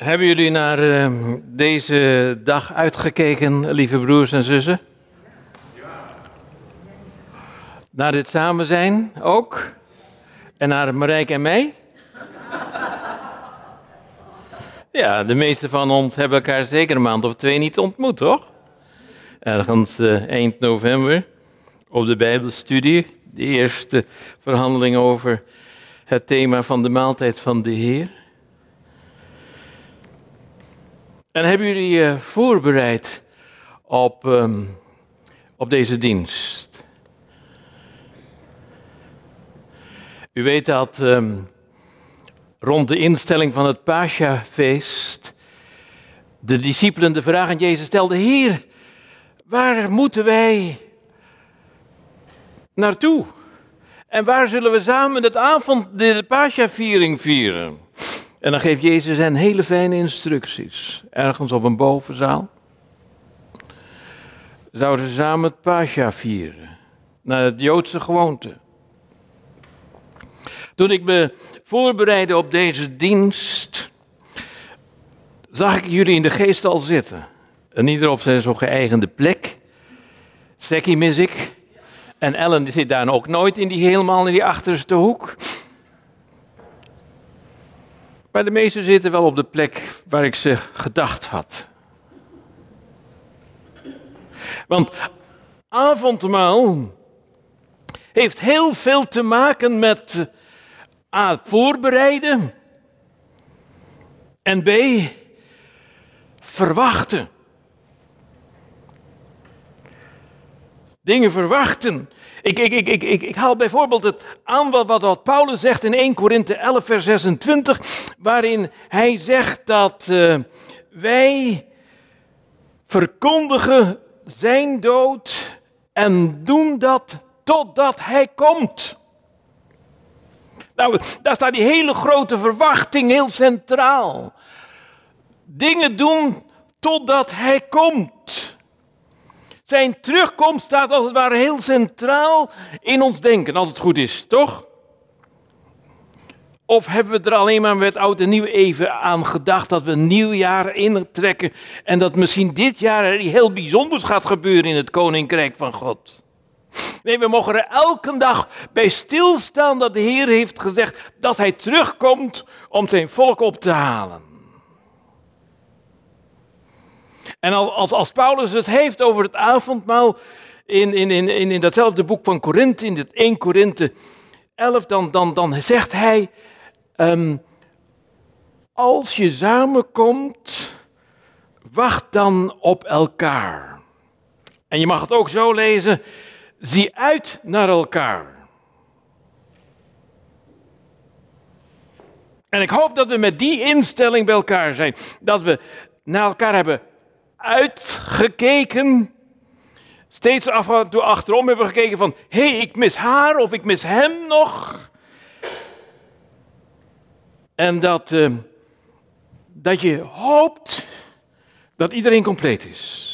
Hebben jullie naar deze dag uitgekeken, lieve broers en zussen? Ja. Naar dit samen zijn ook? En naar Marijke en mij? Ja, de meeste van ons hebben elkaar zeker een maand of 2 niet ontmoet, toch? Ergens eind november op de Bijbelstudie, de eerste verhandeling over het thema van de maaltijd van de Heer. En hebben jullie voorbereid op deze dienst? U weet dat rond de instelling van het Paschafeest de discipelen de vraag aan Jezus stelden: Heer, waar moeten wij naartoe? En waar zullen we samen de Paschaviering vieren? En dan geeft Jezus hen hele fijne instructies. Ergens op een bovenzaal zouden ze samen het Pascha vieren. Naar het Joodse gewoonte. Toen ik me voorbereidde op deze dienst, zag ik jullie in de geest al zitten. En ieder op zijn zo geëigende plek. Sekkie mis ik. En Ellen die zit daar ook nooit helemaal in die achterste hoek. Maar de meesten zitten wel op de plek waar ik ze gedacht had. Want avondmaal heeft heel veel te maken met A, voorbereiden en B, verwachten. Dingen verwachten. Ik haal bijvoorbeeld het aan wat Paulus zegt in 1 Korinthe 11 vers 26, waarin hij zegt dat wij verkondigen zijn dood en doen dat totdat hij komt. Nou, daar staat die hele grote verwachting heel centraal. Dingen doen totdat hij komt. Zijn terugkomst staat als het ware heel centraal in ons denken, als het goed is, toch? Of hebben we er alleen maar met oud en nieuw even aan gedacht dat we een nieuw jaar intrekken en dat misschien dit jaar er heel bijzonders gaat gebeuren in het Koninkrijk van God? Nee, we mogen er elke dag bij stilstaan dat de Heer heeft gezegd dat hij terugkomt om zijn volk op te halen. En als Paulus het heeft over het avondmaal in datzelfde boek van Korinthe, in het 1 Korinthe 11, dan zegt hij, als je samenkomt, wacht dan op elkaar. En je mag het ook zo lezen, zie uit naar elkaar. En ik hoop dat we met die instelling bij elkaar zijn, dat we naar elkaar hebben uitgekeken, steeds af en toe achterom hebben gekeken van, hé, ik mis haar of ik mis hem nog. En dat je hoopt dat iedereen compleet is.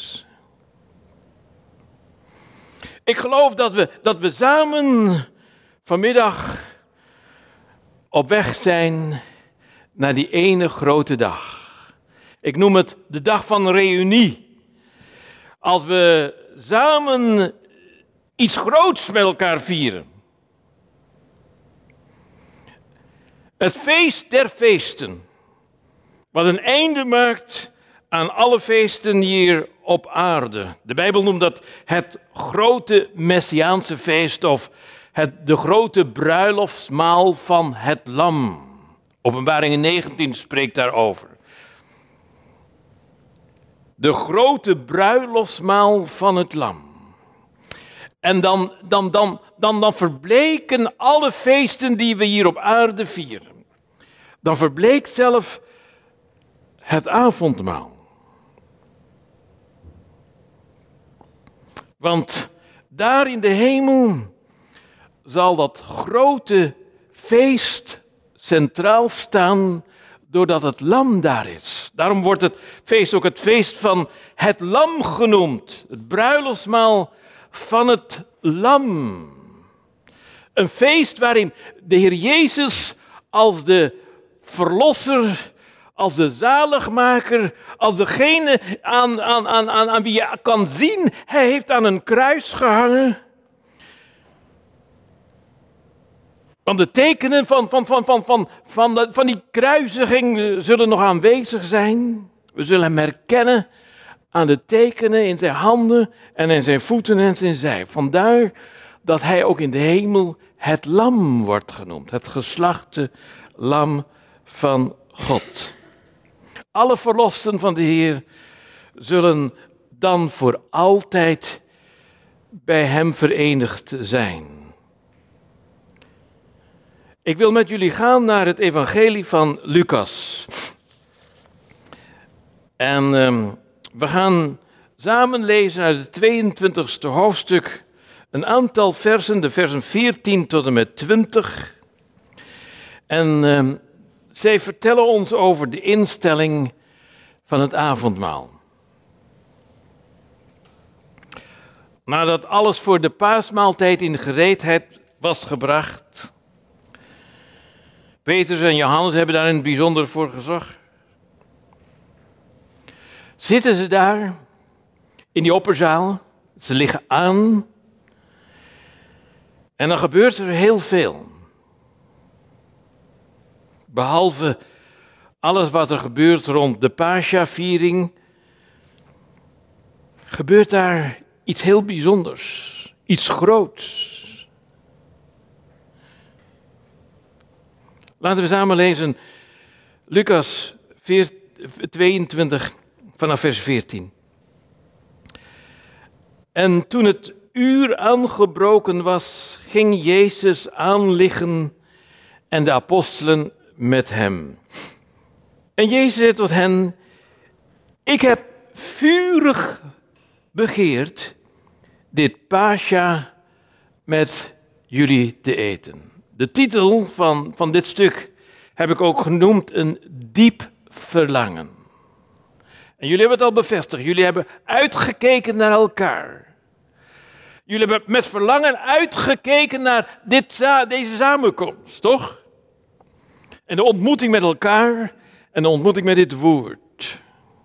Ik geloof dat we samen vanmiddag op weg zijn naar die ene grote dag. Ik noem het de dag van reunie. Als we samen iets groots met elkaar vieren. Het feest der feesten. Wat een einde maakt aan alle feesten hier op aarde. De Bijbel noemt dat het grote Messiaanse feest of de grote bruiloftsmaal van het lam. Openbaring 19 spreekt daarover. De grote bruiloftsmaal van het lam. En dan verbleken alle feesten die we hier op aarde vieren. Dan verbleekt zelf het avondmaal. Want daar in de hemel zal dat grote feest centraal staan, doordat het lam daar is. Daarom wordt het feest ook het feest van het lam genoemd. Het bruiloftsmaal van het lam. Een feest waarin de Heer Jezus als de verlosser, als de zaligmaker, als degene aan wie je kan zien, hij heeft aan een kruis gehangen. Want de tekenen van die kruisiging zullen nog aanwezig zijn. We zullen hem herkennen aan de tekenen in zijn handen en in zijn voeten en zijn zij. Vandaar dat hij ook in de hemel het lam wordt genoemd. Het geslachte lam van God. Alle verlosten van de Heer zullen dan voor altijd bij hem verenigd zijn. Ik wil met jullie gaan naar het evangelie van Lucas. En we gaan samen lezen uit het 22e hoofdstuk een aantal versen, de versen 14 tot en met 20. En zij vertellen ons over de instelling van het avondmaal. Nadat alles voor de paasmaaltijd in gereedheid was gebracht. Petrus en Johannes hebben daar in het bijzonder voor gezorgd. Zitten ze daar in die opperzaal, ze liggen aan en dan gebeurt er heel veel. Behalve alles wat er gebeurt rond de Pascha-viering, gebeurt daar iets heel bijzonders, iets groots. Laten we samen lezen Lucas 22 vanaf vers 14. En toen het uur aangebroken was, ging Jezus aanliggen en de apostelen met hem. En Jezus zei tot hen: ik heb vurig begeerd dit Pascha met jullie te eten. De titel van dit stuk heb ik ook genoemd een diep verlangen. En jullie hebben het al bevestigd. Jullie hebben uitgekeken naar elkaar. Jullie hebben met verlangen uitgekeken naar deze samenkomst, toch? En de ontmoeting met elkaar en de ontmoeting met dit woord.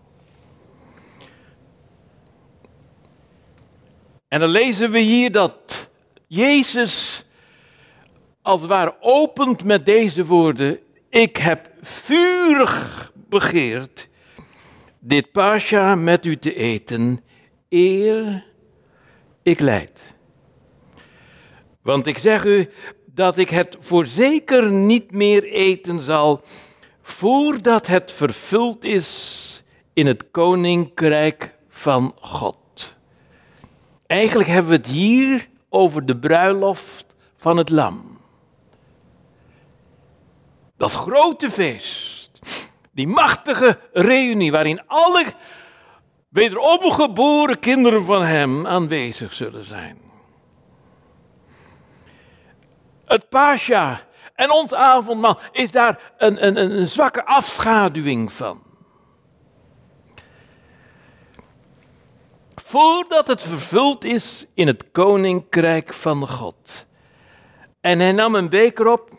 En dan lezen we hier dat Jezus als het ware opent met deze woorden: ik heb vurig begeerd dit Pascha met u te eten, eer ik lijd. Want ik zeg u dat ik het voorzeker niet meer eten zal, voordat het vervuld is in het koninkrijk van God. Eigenlijk hebben we het hier over de bruiloft van het lam. Dat grote feest, die machtige reunie waarin alle wederom geboren kinderen van hem aanwezig zullen zijn. Het Pascha en ons avondmaal is daar een zwakke afschaduwing van. Voordat het vervuld is in het koninkrijk van God. En hij nam een beker op,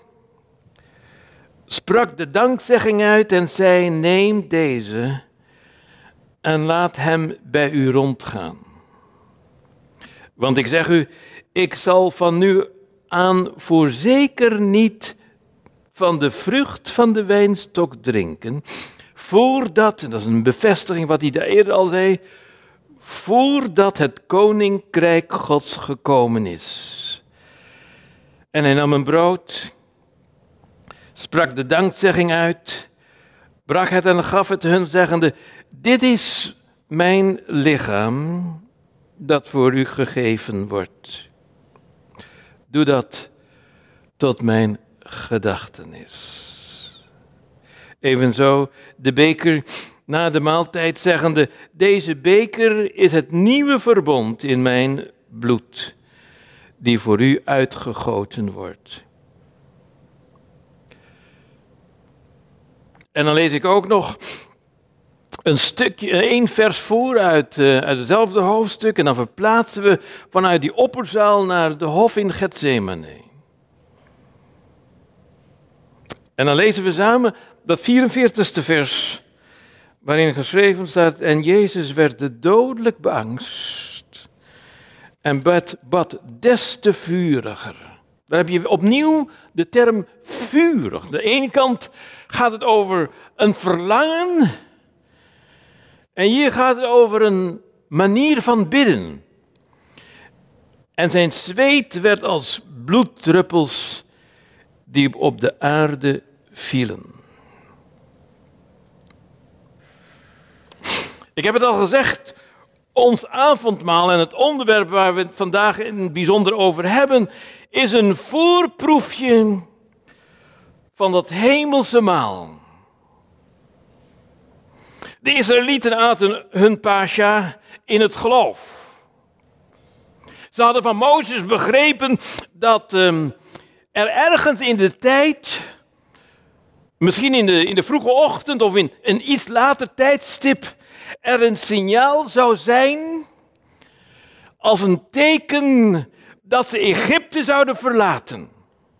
sprak de dankzegging uit en zei: neem deze en laat hem bij u rondgaan. Want ik zeg u, ik zal van nu aan voorzeker niet van de vrucht van de wijnstok drinken, voordat, en dat is een bevestiging wat hij daar eerder al zei, voordat het koninkrijk Gods gekomen is. En hij nam een brood, sprak de dankzegging uit, brak het en gaf het hun, zeggende: dit is mijn lichaam dat voor u gegeven wordt. Doe dat tot mijn gedachtenis. Evenzo de beker na de maaltijd, zeggende: deze beker is het nieuwe verbond in mijn bloed, die voor u uitgegoten wordt. En dan lees ik ook nog een stukje, 1 vers voor uit hetzelfde hoofdstuk. En dan verplaatsen we vanuit die opperzaal naar de hof in Getsemane. En dan lezen we samen Dat 44ste vers, waarin geschreven staat, en Jezus werd dodelijk beangst en bad des te vuriger. Dan heb je opnieuw de term vurig. Aan de ene kant gaat het over een verlangen en hier gaat het over een manier van bidden. En zijn zweet werd als bloeddruppels die op de aarde vielen. Ik heb het al gezegd, ons avondmaal en het onderwerp waar we het vandaag in het bijzonder over hebben, is een voorproefje van dat hemelse maal. De Israëlieten aten hun pascha in het geloof. Ze hadden van Mozes begrepen dat er ergens in de tijd, misschien in de vroege ochtend of in een iets later tijdstip, er een signaal zou zijn als een teken dat ze Egypte zouden verlaten.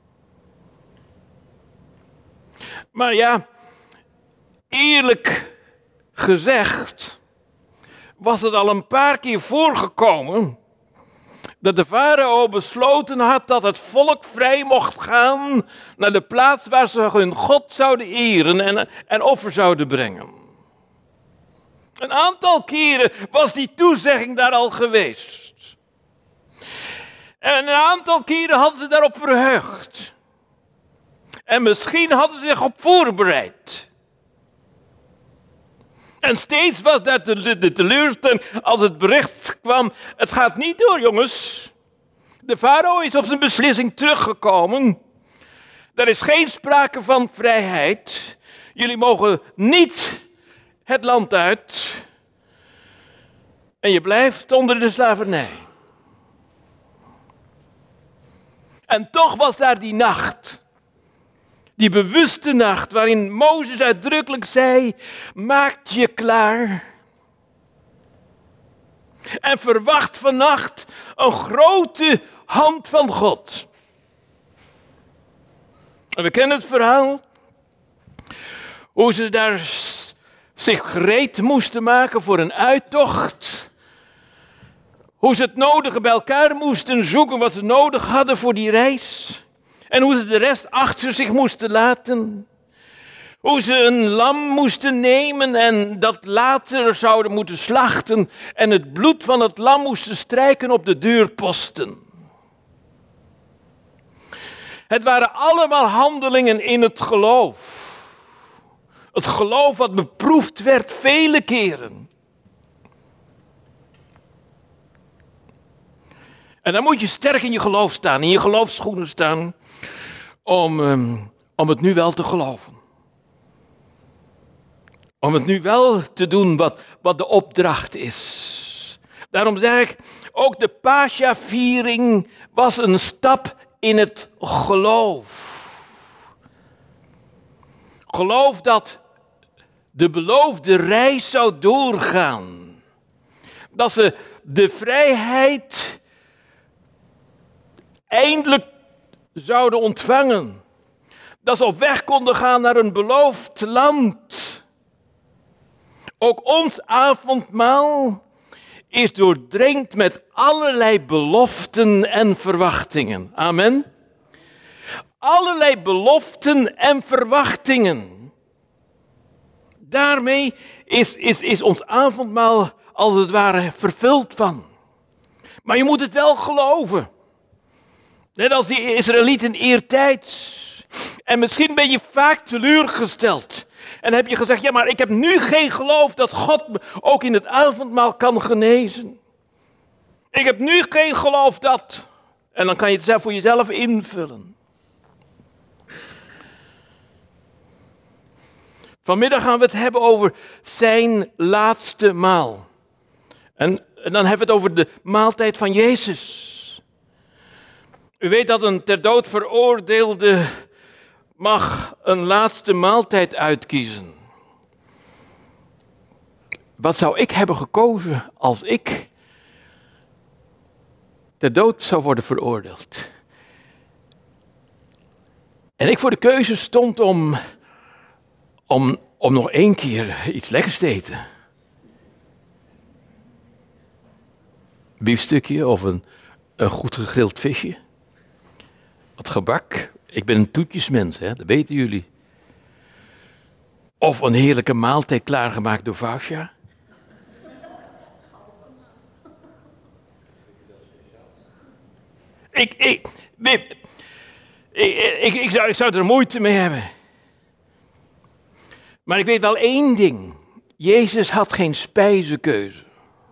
Maar ja, eerlijk gezegd was het al een paar keer voorgekomen dat de farao besloten had dat het volk vrij mocht gaan naar de plaats waar ze hun God zouden eren en offer zouden brengen. Een aantal keren was die toezegging daar al geweest. En een aantal keren hadden ze daarop verheugd. En misschien hadden ze zich op voorbereid. En steeds was dat de teleurstelling als het bericht kwam, het gaat niet door, jongens. De farao is op zijn beslissing teruggekomen. Er is geen sprake van vrijheid. Jullie mogen niet het land uit. En je blijft onder de slavernij. En toch was daar die nacht. Die bewuste nacht waarin Mozes uitdrukkelijk zei, maak je klaar. En verwacht vannacht een grote hand van God. En we kennen het verhaal. Hoe ze daar zich gereed moesten maken voor een uittocht. Hoe ze het nodige bij elkaar moesten zoeken wat ze nodig hadden voor die reis. En hoe ze de rest achter zich moesten laten. Hoe ze een lam moesten nemen en dat later zouden moeten slachten. En het bloed van het lam moesten strijken op de deurposten. Het waren allemaal handelingen in het geloof. Het geloof wat beproefd werd vele keren. En dan moet je sterk in je geloof staan, in je geloofsschoenen staan, om het nu wel te geloven. Om het nu wel te doen wat de opdracht is. Daarom zeg ik, ook de Pascha-viering was een stap in het geloof. Geloof dat de beloofde reis zou doorgaan. Dat ze de vrijheid eindelijk zouden ontvangen. Dat ze op weg konden gaan naar een beloofd land. Ook ons avondmaal is doordrenkt met allerlei beloften en verwachtingen. Amen. Allerlei beloften en verwachtingen. Daarmee is ons avondmaal als het ware vervuld van. Maar je moet het wel geloven. Net als die Israëlieten eertijds. En misschien ben je vaak teleurgesteld. En heb je gezegd, ja, maar ik heb nu geen geloof dat God me ook in het avondmaal kan genezen. Ik heb nu geen geloof dat. En dan kan je het voor jezelf invullen. Vanmiddag gaan we het hebben over zijn laatste maal. En dan hebben we het over de maaltijd van Jezus. U weet dat een ter dood veroordeelde mag een laatste maaltijd uitkiezen. Wat zou ik hebben gekozen als ik ter dood zou worden veroordeeld? En ik voor de keuze stond om nog 1 keer iets lekkers te eten. Biefstukje of een goed gegrild visje. Wat gebak. Ik ben een toetjesmens, hè? Dat weten jullie. Of een heerlijke maaltijd klaargemaakt door Vausja. Ik zou er moeite mee hebben. Maar ik weet wel 1 ding. Jezus had geen spijzenkeuze.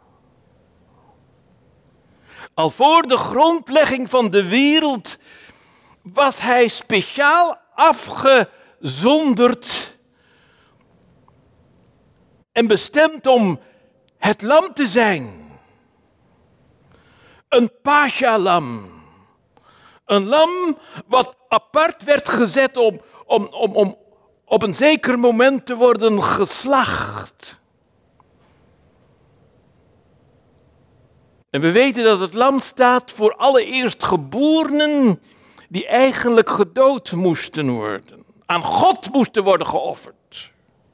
Al voor de grondlegging van de wereld was hij speciaal afgezonderd en bestemd om het lam te zijn. Een pascha-lam. Een lam wat apart werd gezet om op een zeker moment te worden geslacht. En we weten dat het lam staat voor alle eerstgeborenen die eigenlijk gedood moesten worden. Aan God moesten worden geofferd.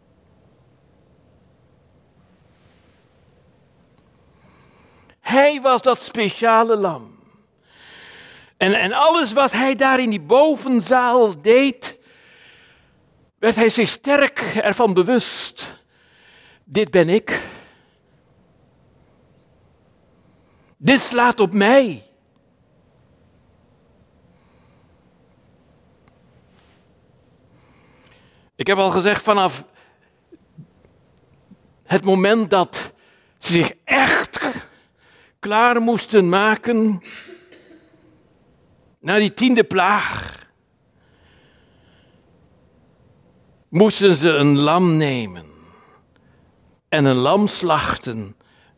Hij was dat speciale lam. En alles wat hij daar in die bovenzaal deed, werd hij zich sterk ervan bewust. Dit ben ik. Dit slaat op mij. Ik heb al gezegd, vanaf het moment dat ze zich echt klaar moesten maken na die 10e plaag, moesten ze een lam nemen en een lam slachten.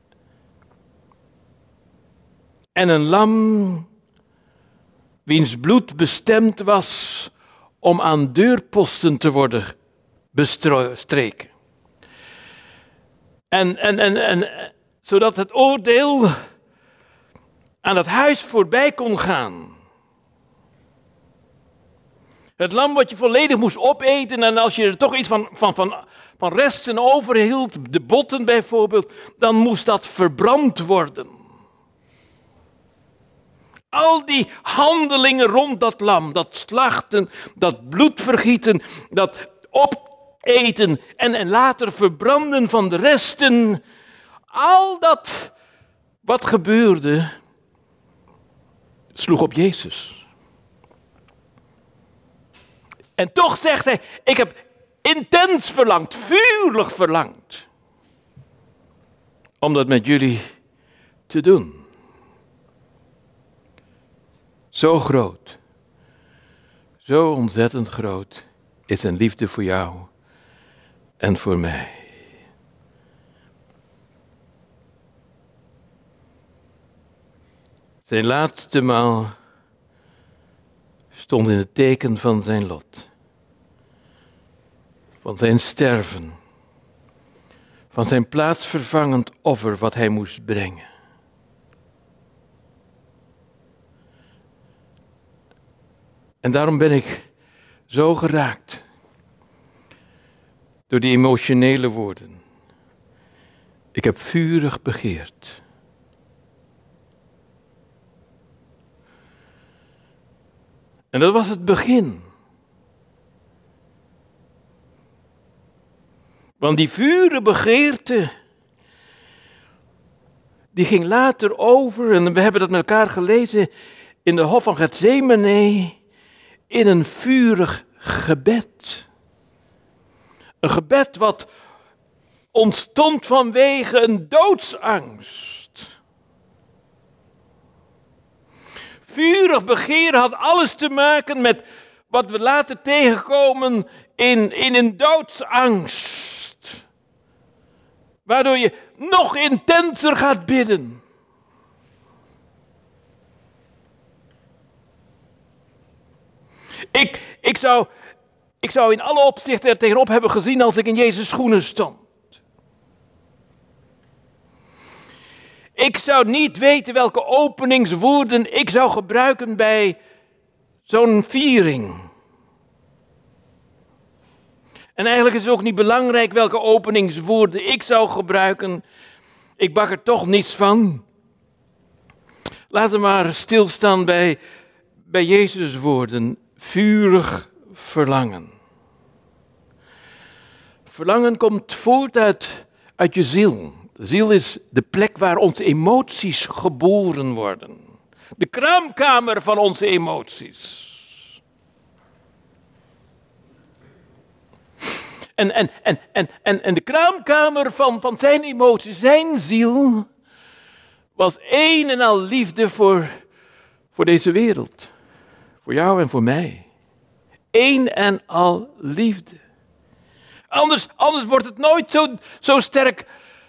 En een lam wiens bloed bestemd was om aan deurposten te worden bestreken. En zodat het oordeel aan het huis voorbij kon gaan. Het lam wat je volledig moest opeten en als je er toch iets van resten overhield, de botten bijvoorbeeld, dan moest dat verbrand worden. Al die handelingen rond dat lam, dat slachten, dat bloedvergieten, dat opeten en later verbranden van de resten. Al dat wat gebeurde, sloeg op Jezus. En toch zegt hij, ik heb intens verlangd, vurig verlangd, om dat met jullie te doen. Zo groot, zo ontzettend groot is zijn liefde voor jou en voor mij. Zijn laatste maal stond in het teken van zijn lot, van zijn sterven, van zijn plaatsvervangend offer wat hij moest brengen. En daarom ben ik zo geraakt door die emotionele woorden. Ik heb vurig begeerd. En dat was het begin. Want die vurige begeerte, die ging later over, en we hebben dat met elkaar gelezen in de Hof van Getsemane, in een vurig gebed. Een gebed wat ontstond vanwege een doodsangst. Vurig begeer had alles te maken met wat we later tegenkomen in een doodsangst. Waardoor je nog intenser gaat bidden. Ik zou in alle opzichten er tegenop hebben gezien als ik in Jezus' schoenen stond. Ik zou niet weten welke openingswoorden ik zou gebruiken bij zo'n viering. En eigenlijk is het ook niet belangrijk welke openingswoorden ik zou gebruiken. Ik bak er toch niets van. Laten we maar stilstaan bij Jezus' woorden. Vurig verlangen. Verlangen komt voort uit je ziel. De ziel is de plek waar onze emoties geboren worden. De kraamkamer van onze emoties. En de kraamkamer van zijn emoties, zijn ziel, was één en al liefde voor deze wereld. Voor jou en voor mij. Eén en al liefde. Anders wordt het nooit zo sterk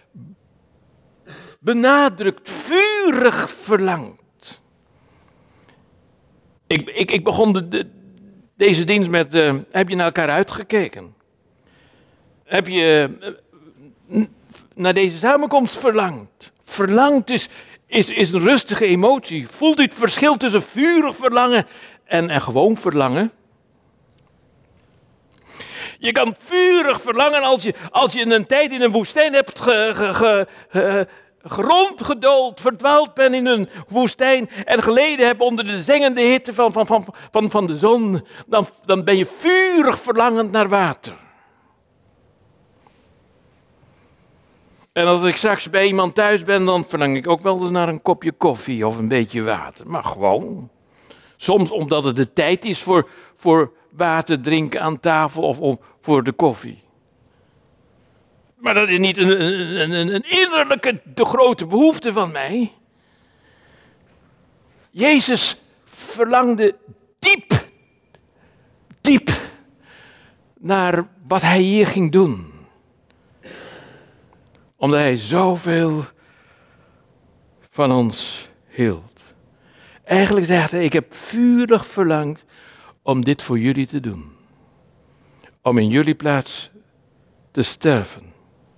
benadrukt, vurig verlangd. Ik begon deze dienst met, heb je naar elkaar uitgekeken? Heb je naar deze samenkomst verlangd? Verlangd is een rustige emotie. Voelt u het verschil tussen vurig verlangen en gewoon verlangen? Je kan vurig verlangen als je een tijd in een woestijn hebt rondgedoold, verdwaald bent in een woestijn en geleden hebt onder de zengende hitte van de zon. Dan ben je vurig verlangend naar water. En als ik straks bij iemand thuis ben, dan verlang ik ook wel eens naar een kopje koffie of een beetje water. Maar gewoon. Soms omdat het de tijd is voor water drinken aan tafel of voor de koffie. Maar dat is niet een innerlijke, de grote behoefte van mij. Jezus verlangde diep naar wat hij hier ging doen. Omdat hij zoveel van ons hield. Eigenlijk zegt hij, ik heb vurig verlangd om dit voor jullie te doen. Om in jullie plaats te sterven.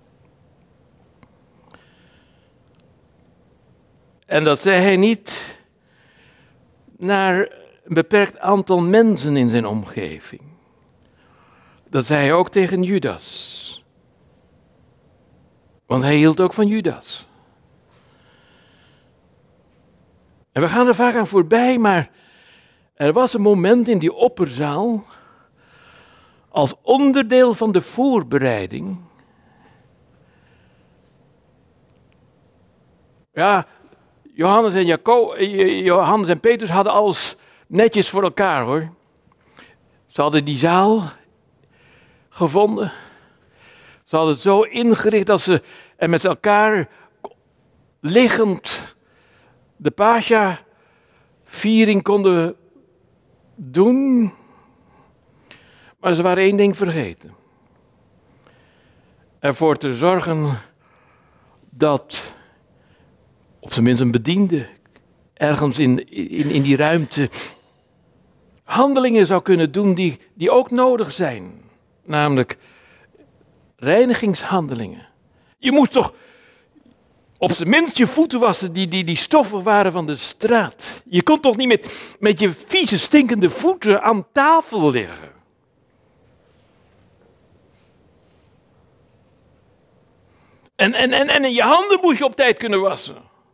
En dat zei hij niet naar een beperkt aantal mensen in zijn omgeving. Dat zei hij ook tegen Judas. Want hij hield ook van Judas. En we gaan er vaak aan voorbij, maar er was een moment in die opperzaal, als onderdeel van de voorbereiding. Ja, Johannes en Petrus hadden alles netjes voor elkaar, hoor. Ze hadden die zaal gevonden. Ze hadden het zo ingericht dat ze er met elkaar liggend de Pascha-viering konden doen. Maar ze waren één ding vergeten. Ervoor te zorgen dat op zijn minst een bediende ergens in die ruimte handelingen zou kunnen doen die ook nodig zijn. Namelijk reinigingshandelingen. Je moest toch op zijn minst je voeten wassen die stoffen waren van de straat. Je kon toch niet met je vieze stinkende voeten aan tafel liggen. En je handen moest je op tijd kunnen wassen.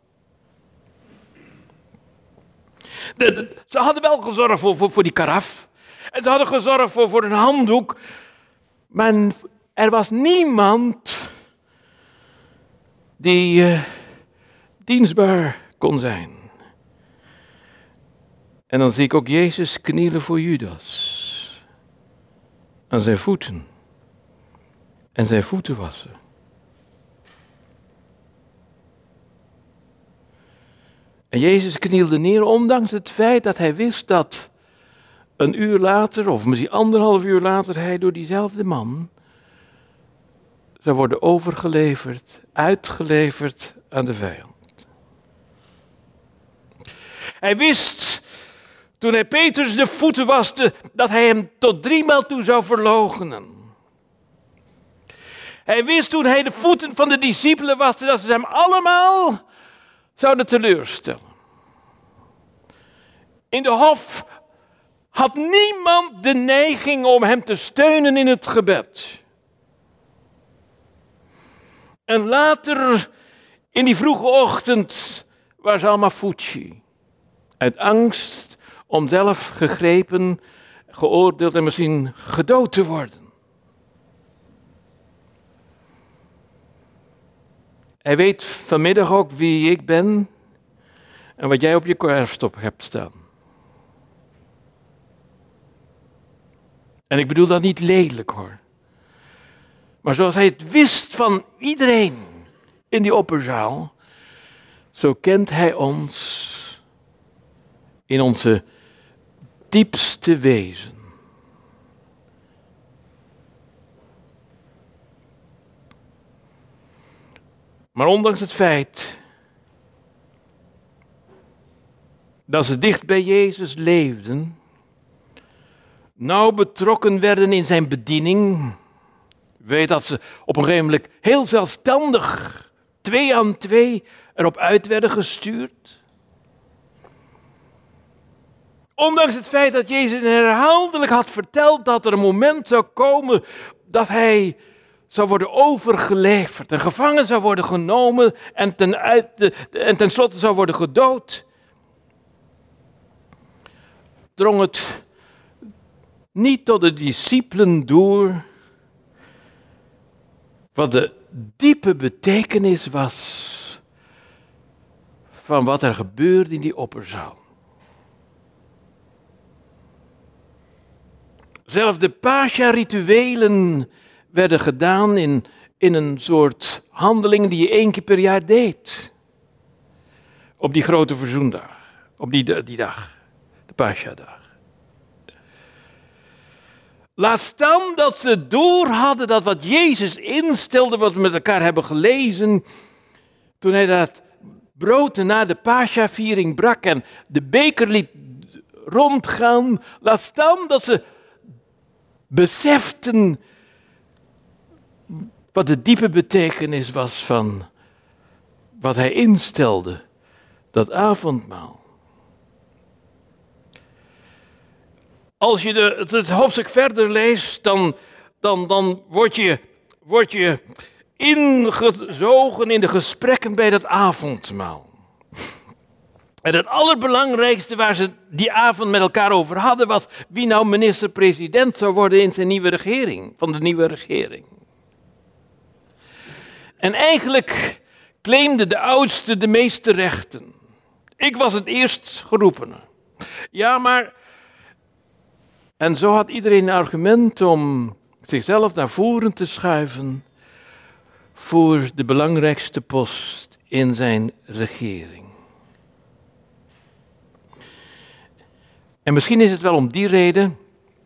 Ze hadden wel gezorgd voor die karaf. En ze hadden gezorgd voor een handdoek. Maar er was niemand die dienstbaar kon zijn. En dan zie ik ook Jezus knielen voor Judas. Aan zijn voeten. En zijn voeten wassen. En Jezus knielde neer, ondanks het feit dat hij wist dat een uur later, of misschien 1,5 uur later, hij door diezelfde man zou worden overgeleverd, uitgeleverd aan de vijand. Hij wist, toen hij Petrus de voeten waste, dat hij hem tot 3 maal toe zou verloochenen. Hij wist toen hij de voeten van de discipelen waste, dat ze hem allemaal zouden teleurstellen. In de hof had niemand de neiging om hem te steunen in het gebed. En later, in die vroege ochtend, was allemaal Fuji. Uit angst om zelf gegrepen, geoordeeld en misschien gedood te worden. Hij weet vanmiddag ook wie ik ben en wat jij op je kerfstok hebt staan. En ik bedoel dat niet lelijk hoor. Maar zoals hij het wist van iedereen in die opperzaal, zo kent hij ons in onze diepste wezen. Maar ondanks het feit dat ze dicht bij Jezus leefden, nauw betrokken werden in zijn bediening, weet dat ze op een gegeven moment heel zelfstandig 2 aan 2 erop uit werden gestuurd. Ondanks het feit dat Jezus herhaaldelijk had verteld dat er een moment zou komen dat hij zou worden overgeleverd en gevangen zou worden genomen en tenslotte zou worden gedood, drong het niet tot de discipelen door wat de diepe betekenis was van wat er gebeurde in die opperzaal. Zelfs de Pascha-rituelen werden gedaan in een soort handeling die je 1 keer per jaar deed. Op die grote verzoendag, op die dag, de Pascha-dag. Laat staan dat ze door hadden dat wat Jezus instelde, wat we met elkaar hebben gelezen, toen hij dat brood na de Pascha-viering brak en de beker liet rondgaan. Laat staan dat ze beseften wat de diepe betekenis was van wat hij instelde, dat avondmaal. Als je het hoofdstuk verder leest, dan word je ingezogen in de gesprekken bij dat avondmaal. En het allerbelangrijkste waar ze die avond met elkaar over hadden, was wie nou minister-president zou worden in zijn nieuwe regering, van de nieuwe regering. En eigenlijk claimde de oudste de meeste rechten. Ik was het eerst geroepene. Ja, maar... En zo had iedereen een argument om zichzelf naar voren te schuiven voor de belangrijkste post in zijn regering. En misschien is het wel om die reden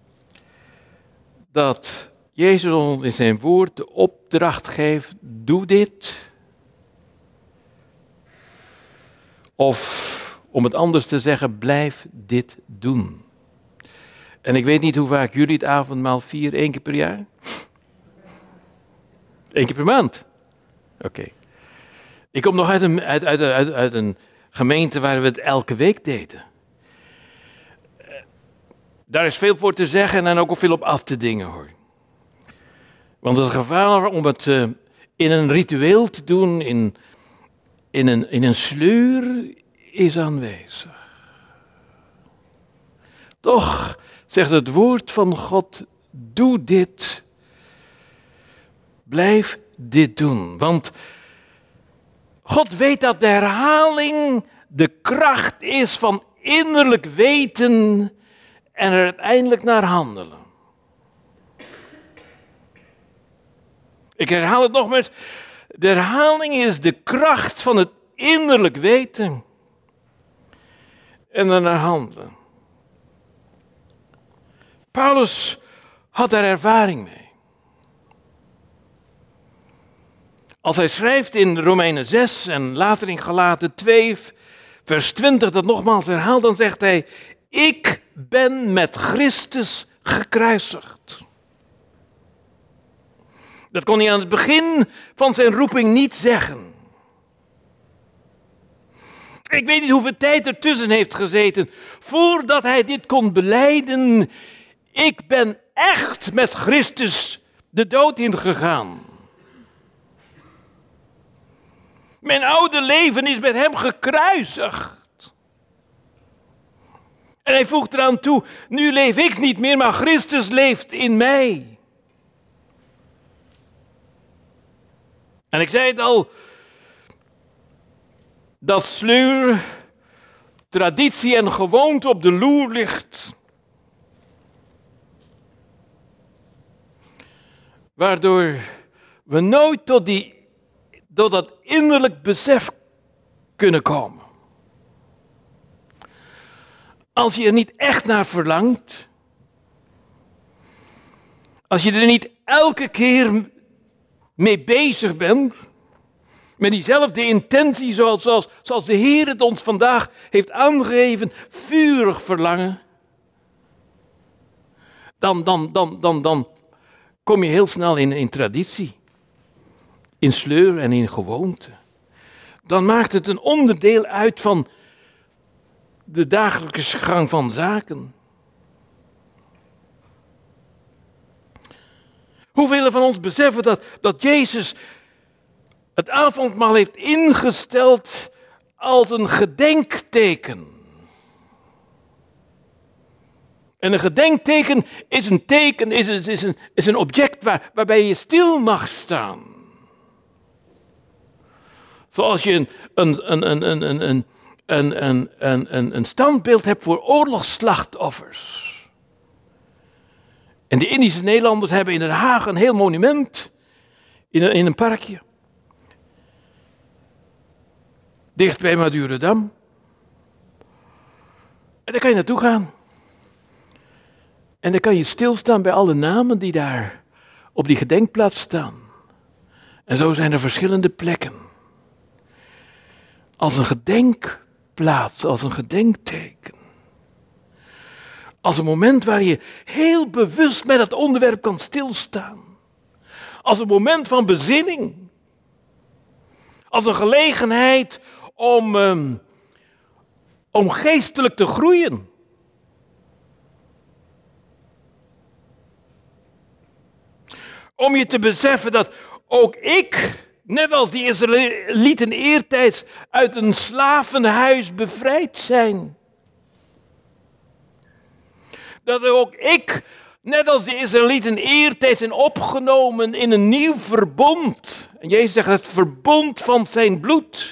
dat Jezus ons in zijn woord de opdracht geeft, doe dit. Of om het anders te zeggen, blijf dit doen. En ik weet niet hoe vaak jullie het avondmaal vieren, 1 keer per jaar? 1 keer per maand? Oké. Ik kom nog uit een gemeente waar we het elke week deden. Daar is veel voor te zeggen en ook veel op af te dingen hoor. Want het gevaar om het in een ritueel te doen, in een sleur, is aanwezig. Toch zegt het woord van God, doe dit. Blijf dit doen. Want God weet dat de herhaling de kracht is van innerlijk weten en er uiteindelijk naar handelen. Ik herhaal het nogmaals. De herhaling is de kracht van het innerlijk weten en er naar handelen. Paulus had daar ervaring mee. Als hij schrijft in Romeinen 6 en later in Galaten 2, vers 20, dat nogmaals herhaalt, dan zegt hij, ik ben met Christus gekruisigd. Dat kon hij aan het begin van zijn roeping niet zeggen. Ik weet niet hoeveel tijd ertussen heeft gezeten voordat hij dit kon belijden. Ik ben echt met Christus de dood ingegaan. Mijn oude leven is met hem gekruisigd. En hij voegt eraan toe, nu leef ik niet meer, maar Christus leeft in mij. En ik zei het al, dat sleur, traditie en gewoonte op de loer ligt. Waardoor we nooit tot dat innerlijk besef kunnen komen. Als je er niet echt naar verlangt, als je er niet elke keer mee bezig bent, met diezelfde intentie zoals de Heer het ons vandaag heeft aangegeven, vurig verlangen, dan kom je heel snel in traditie, in sleur en in gewoonte. Dan maakt het een onderdeel uit van de dagelijkse gang van zaken. Hoeveel van ons beseffen dat Jezus het avondmaal heeft ingesteld als een gedenkteken. En een gedenkteken is een teken, is een object waarbij je stil mag staan. Zoals je een standbeeld hebt voor oorlogsslachtoffers. En de Indische Nederlanders hebben in Den Haag een heel monument in een parkje. Dicht bij Madurodam. En daar kan je naartoe gaan. En dan kan je stilstaan bij alle namen die daar op die gedenkplaats staan. En zo zijn er verschillende plekken. Als een gedenkplaats, als een gedenkteken. Als een moment waar je heel bewust met het onderwerp kan stilstaan. Als een moment van bezinning. Als een gelegenheid om geestelijk te groeien. Om je te beseffen dat ook ik, net als die Israëlieten eertijds, uit een slavenhuis bevrijd zijn. Dat ook ik, net als de Israëlieten eertijds, zijn opgenomen in een nieuw verbond. En Jezus zegt het verbond van zijn bloed.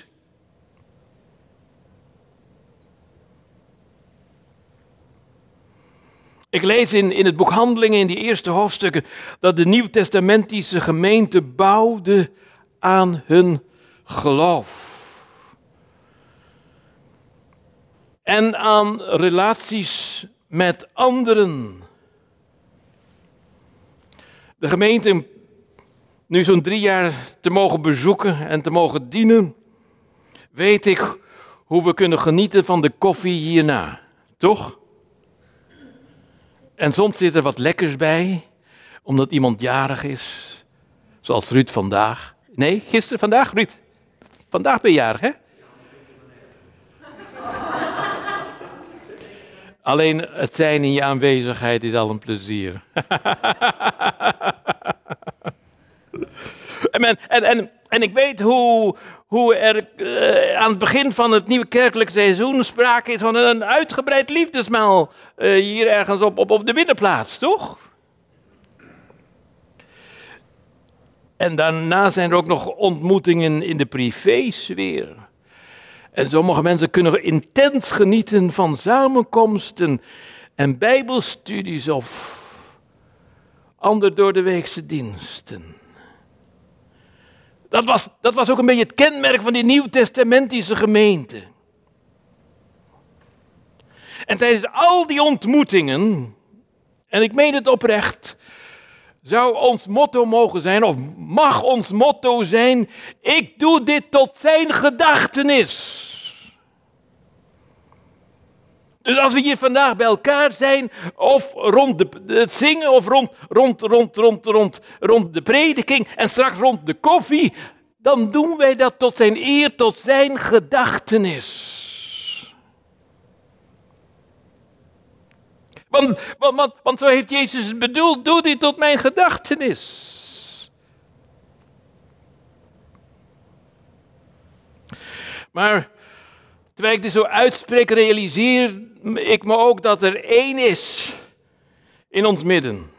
Ik lees in het boek Handelingen, in die eerste hoofdstukken, dat de Nieuwtestamentische gemeente bouwde aan hun geloof. En aan relaties met anderen. De gemeente nu zo'n 3 jaar te mogen bezoeken en te mogen dienen, weet ik hoe we kunnen genieten van de koffie hierna, toch? En soms zit er wat lekkers bij, omdat iemand jarig is, zoals Ruud vandaag. Nee, gisteren, vandaag, Ruud. Vandaag ben je jarig, hè? Alleen het zijn in je aanwezigheid is al een plezier. En ik weet hoe er aan het begin van het nieuwe kerkelijk seizoen sprake is van een uitgebreid liefdesmaal hier ergens op de binnenplaats, toch? En daarna zijn er ook nog ontmoetingen in de privésfeer. En sommige mensen kunnen intens genieten van samenkomsten en bijbelstudies of ander doordeweekse diensten. Dat was ook een beetje het kenmerk van die Nieuwtestamentische gemeente. En tijdens al die ontmoetingen, en ik meen het oprecht, zou ons motto mogen zijn, of mag ons motto zijn, ik doe dit tot zijn gedachtenis. Dus als we hier vandaag bij elkaar zijn, of rond het zingen, of rond de prediking, en straks rond de koffie, dan doen wij dat tot zijn eer, tot zijn gedachtenis. Want zo heeft Jezus het bedoeld. Doe dit tot mijn gedachtenis. Maar terwijl ik dit zo uitspreek, realiseer ik me ook dat er één is in ons midden.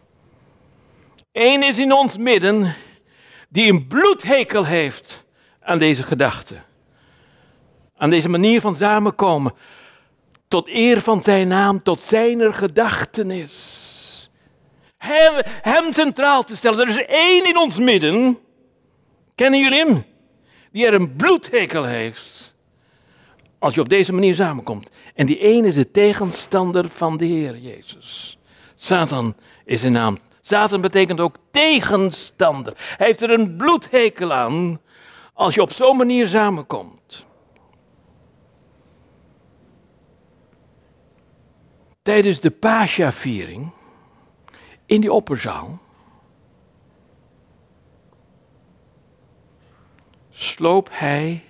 Eén is in ons midden die een bloedhekel heeft aan deze gedachte. Aan deze manier van samenkomen. Tot eer van zijn naam, tot zijner gedachtenis. Hem centraal te stellen. Er is één in ons midden. Kennen jullie hem? Die er een bloedhekel heeft. Als je op deze manier samenkomt. En die ene is de tegenstander van de Heer Jezus. Satan is zijn naam. Satan betekent ook tegenstander. Hij heeft er een bloedhekel aan als je op zo'n manier samenkomt. Tijdens de Pascha-viering in die opperzaal sloop hij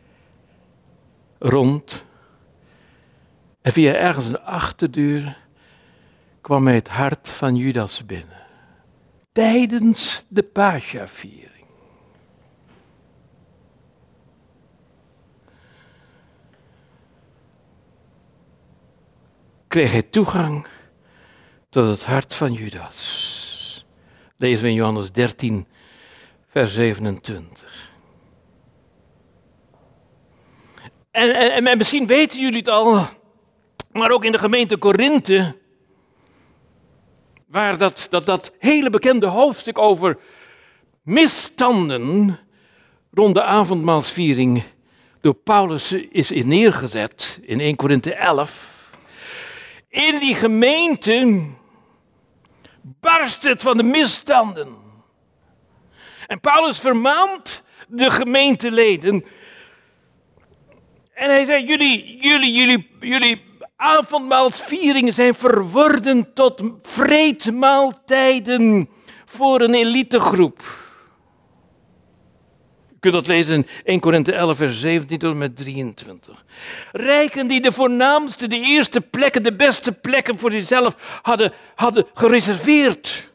rond en via ergens een achterdeur kwam hij het hart van Judas binnen. Tijdens de Pascha-viering. Kreeg hij toegang tot het hart van Judas. Lezen we in Johannes 13, vers 27. En misschien weten jullie het al, maar ook in de gemeente Korinthe, waar dat hele bekende hoofdstuk over misstanden rond de avondmaalsviering door Paulus is neergezet in 1 Korinthe 11. In die gemeente barst het van de misstanden. En Paulus vermaant de gemeenteleden. En hij zei, jullie avondmaalsvieringen zijn verworden tot vreedmaaltijden voor een elitegroep. Je kunt dat lezen in 1 Korinthe 11, vers 17 tot en met 23. Rijken die de voornaamste, de eerste plekken, de beste plekken voor zichzelf hadden gereserveerd.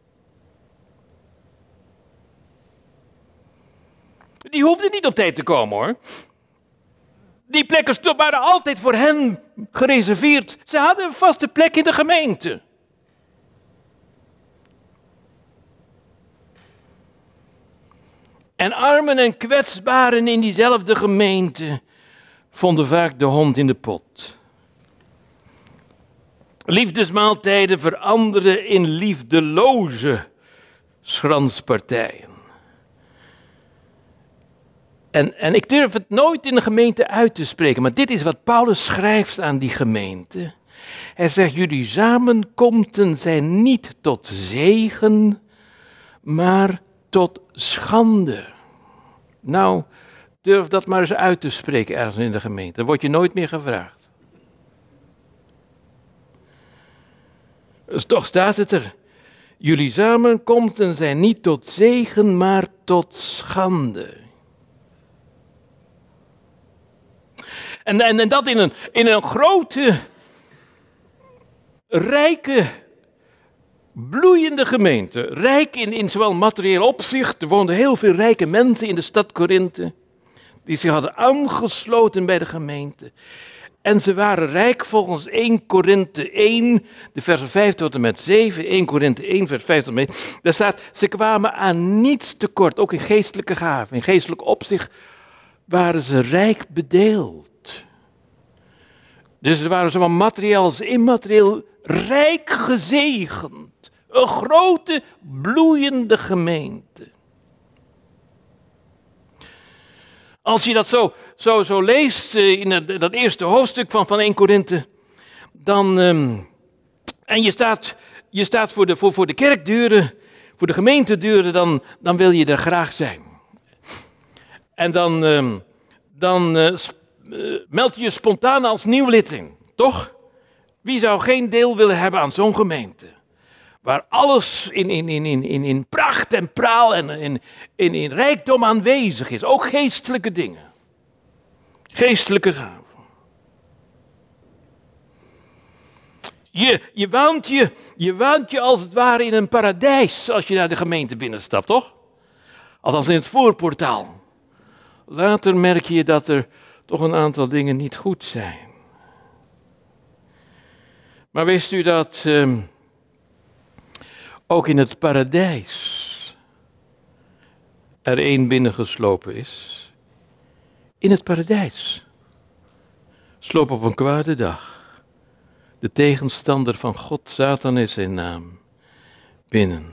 Die hoefden niet op tijd te komen, hoor. Die plekken waren altijd voor hen gereserveerd. Ze hadden een vaste plek in de gemeente. En armen en kwetsbaren in diezelfde gemeente vonden vaak de hond in de pot. Liefdesmaaltijden veranderden in liefdeloze schranspartijen. En ik durf het nooit in de gemeente uit te spreken, maar dit is wat Paulus schrijft aan die gemeente. Hij zegt, jullie samenkomsten zijn niet tot zegen, maar tot schande. Nou, durf dat maar eens uit te spreken ergens in de gemeente. Dan word je nooit meer gevraagd. Dus toch staat het er. Jullie samenkomsten zijn niet tot zegen, maar tot schande. En dat in een grote, rijke, bloeiende gemeente. Rijk in zowel materieel opzicht. Er woonden heel veel rijke mensen in de stad Korinthe. Die zich hadden aangesloten bij de gemeente. En ze waren rijk volgens 1 Korinthe 1, de versen 5 tot en met 7. 1 Korinthe 1, vers 5 tot en met. Daar staat, ze kwamen aan niets tekort. Ook in geestelijke gaven. In geestelijk opzicht waren ze rijk bedeeld. Dus ze waren zowel materieel als immaterieel rijk gezegend. Een grote, bloeiende gemeente. Als je dat zo leest in dat eerste hoofdstuk van 1 Korinthe, dan, en je staat voor de kerkdeuren, voor de gemeentedeuren, dan wil je er graag zijn. En dan meld je je spontaan als nieuw lid in, toch? Wie zou geen deel willen hebben aan zo'n gemeente? Waar alles in pracht en praal en in rijkdom aanwezig is. Ook geestelijke dingen. Geestelijke gaven. Je waant je als het ware in een paradijs als je naar de gemeente binnenstapt, toch? Althans in het voorportaal. Later merk je dat er toch een aantal dingen niet goed zijn. Maar wist u dat ook in het paradijs er één binnengeslopen is? In het paradijs. Sloop op een kwade dag. De tegenstander van God, Satan is zijn naam, binnen.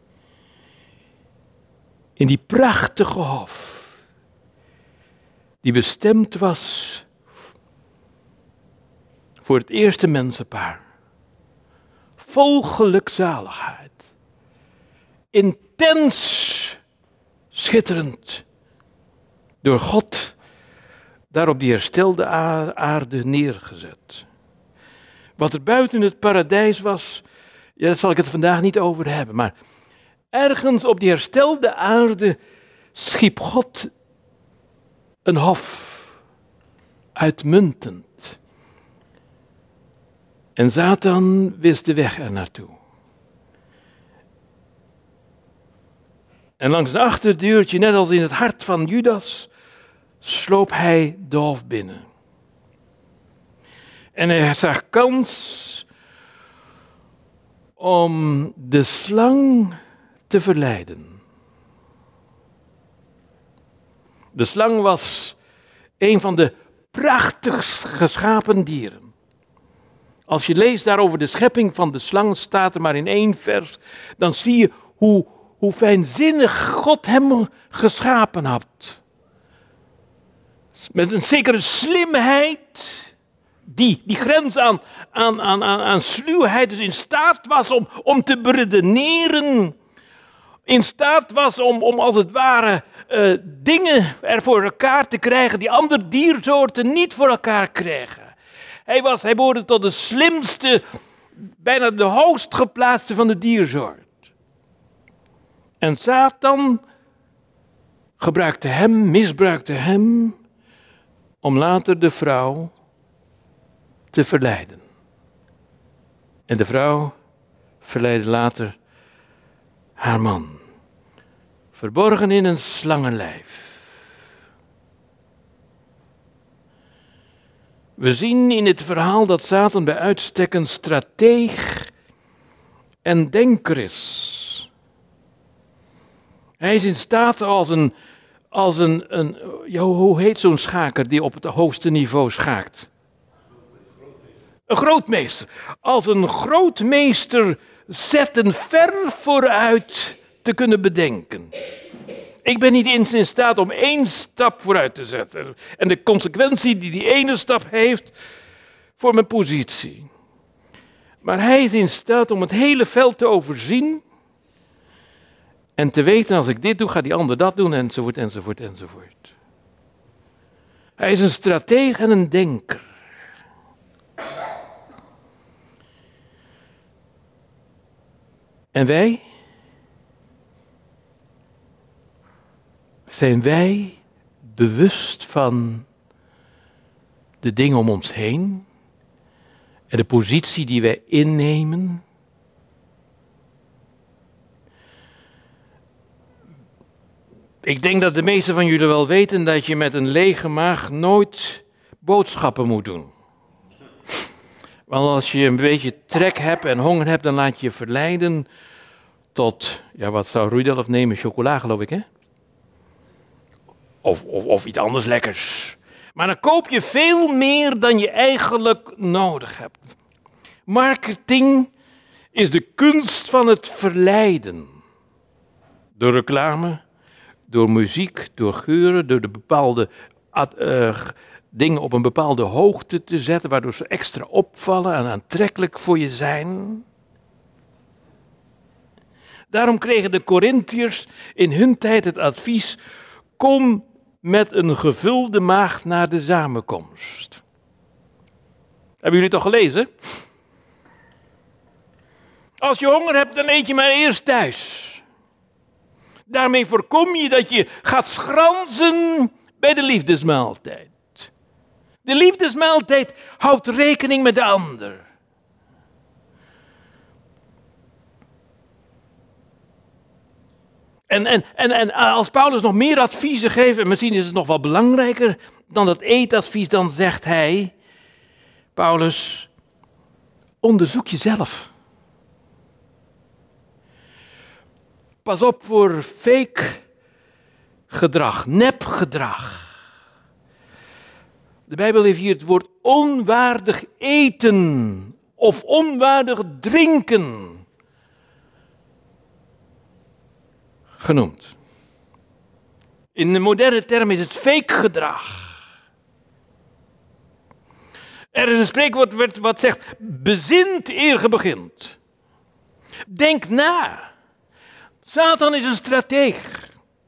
In die prachtige hof, die bestemd was voor het eerste mensenpaar. Vol gelukzaligheid. Intens schitterend. Door God daar op die herstelde aarde neergezet. Wat er buiten het paradijs was, ja, daar zal ik het vandaag niet over hebben. Maar ergens op die herstelde aarde schiep God een hof. Uitmuntend. En Satan wist de weg er naartoe. En langs een achterdeurtje, net als in het hart van Judas, sloop hij de hof binnen. En hij zag kans om de slang te verleiden. De slang was een van de prachtigst geschapen dieren. Als je leest daarover de schepping van de slang, staat er maar in 1 vers, dan zie je hoe fijnzinnig God hem geschapen had. Met een zekere slimheid, die grens aan sluwheid, dus in staat was om te beredeneren, in staat was om als het ware dingen er voor elkaar te krijgen die andere diersoorten niet voor elkaar krijgen. Hij behoorde tot de slimste, bijna de hoogst geplaatste van de diersoort. En Satan misbruikte hem, om later de vrouw te verleiden. En de vrouw verleidde later haar man. Verborgen in een slangenlijf. We zien in het verhaal dat Satan bij uitstek een strateeg en denker is. Hij is in staat als een hoe heet zo'n schaker die op het hoogste niveau schaakt? Een grootmeester. Als een grootmeester zetten ver vooruit te kunnen bedenken. Ik ben niet eens in staat om 1 stap vooruit te zetten. En de consequentie die ene stap heeft voor mijn positie. Maar hij is in staat om het hele veld te overzien. En te weten, als ik dit doe, gaat die ander dat doen, enzovoort, enzovoort, enzovoort. Hij is een strateeg en een denker. En wij? Zijn wij bewust van de dingen om ons heen en de positie die wij innemen? Ik denk dat de meesten van jullie wel weten dat je met een lege maag nooit boodschappen moet doen. Want als je een beetje trek hebt en honger hebt, dan laat je je verleiden tot, ja, wat zou Rudolf nemen? Chocola, geloof ik, hè? Of iets anders lekkers. Maar dan koop je veel meer dan je eigenlijk nodig hebt. Marketing is de kunst van het verleiden. Door reclame, door muziek, door geuren, door de bepaalde dingen op een bepaalde hoogte te zetten, waardoor ze extra opvallen en aantrekkelijk voor je zijn. Daarom kregen de Korintiërs in hun tijd het advies: kom met een gevulde maag naar de samenkomst. Hebben jullie het toch gelezen? Als je honger hebt, dan eet je maar eerst thuis. Daarmee voorkom je dat je gaat schransen bij de liefdesmaaltijd. De liefdesmaaltijd houdt rekening met de ander. En als Paulus nog meer adviezen geeft, en misschien is het nog wel belangrijker dan dat eetadvies, dan zegt hij, Paulus, onderzoek jezelf. Pas op voor fake gedrag, nepgedrag. De Bijbel heeft hier het woord onwaardig eten of onwaardig drinken genoemd. In de moderne term is het fake gedrag. Er is een spreekwoord wat zegt, bezint eer ge begint. Denk na. Satan is een strateeg.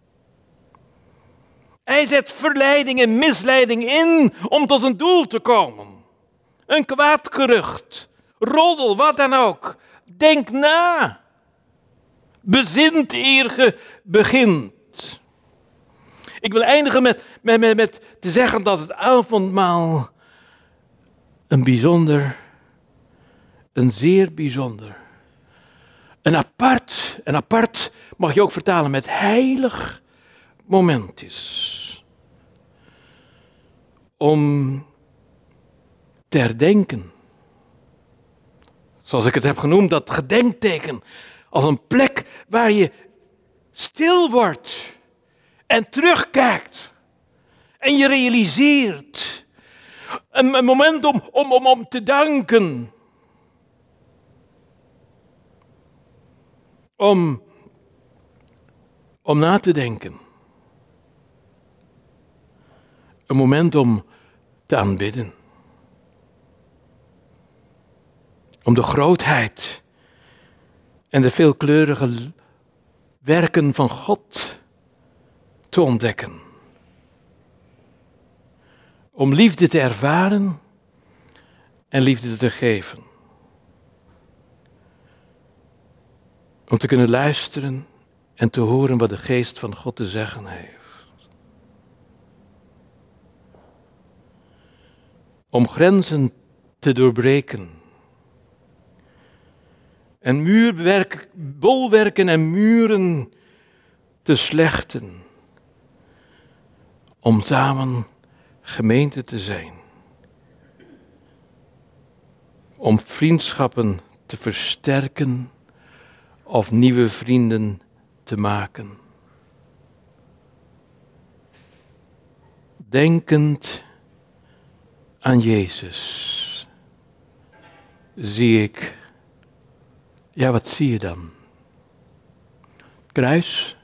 Hij zet verleiding en misleiding in om tot een doel te komen. Een kwaad gerucht, roddel, wat dan ook. Denk na. Bezint eer ge begint. Ik wil eindigen met te zeggen dat het avondmaal een zeer bijzonder, een apart mag je ook vertalen met heilig moment is. Om te herdenken. Zoals ik het heb genoemd, dat gedenkteken. Als een plek waar je stil wordt en terugkijkt. En je realiseert. Een moment om te danken. Om na te denken. Een moment om te aanbidden. Om de grootheid en de veelkleurige werken van God te ontdekken. Om liefde te ervaren en liefde te geven. Om te kunnen luisteren en te horen wat de geest van God te zeggen heeft. Om grenzen te doorbreken. En bolwerken en muren te slechten. Om samen gemeente te zijn. Om vriendschappen te versterken of nieuwe vrienden te maken. Denkend aan Jezus zie ik, ja, wat zie je dan? Kruis,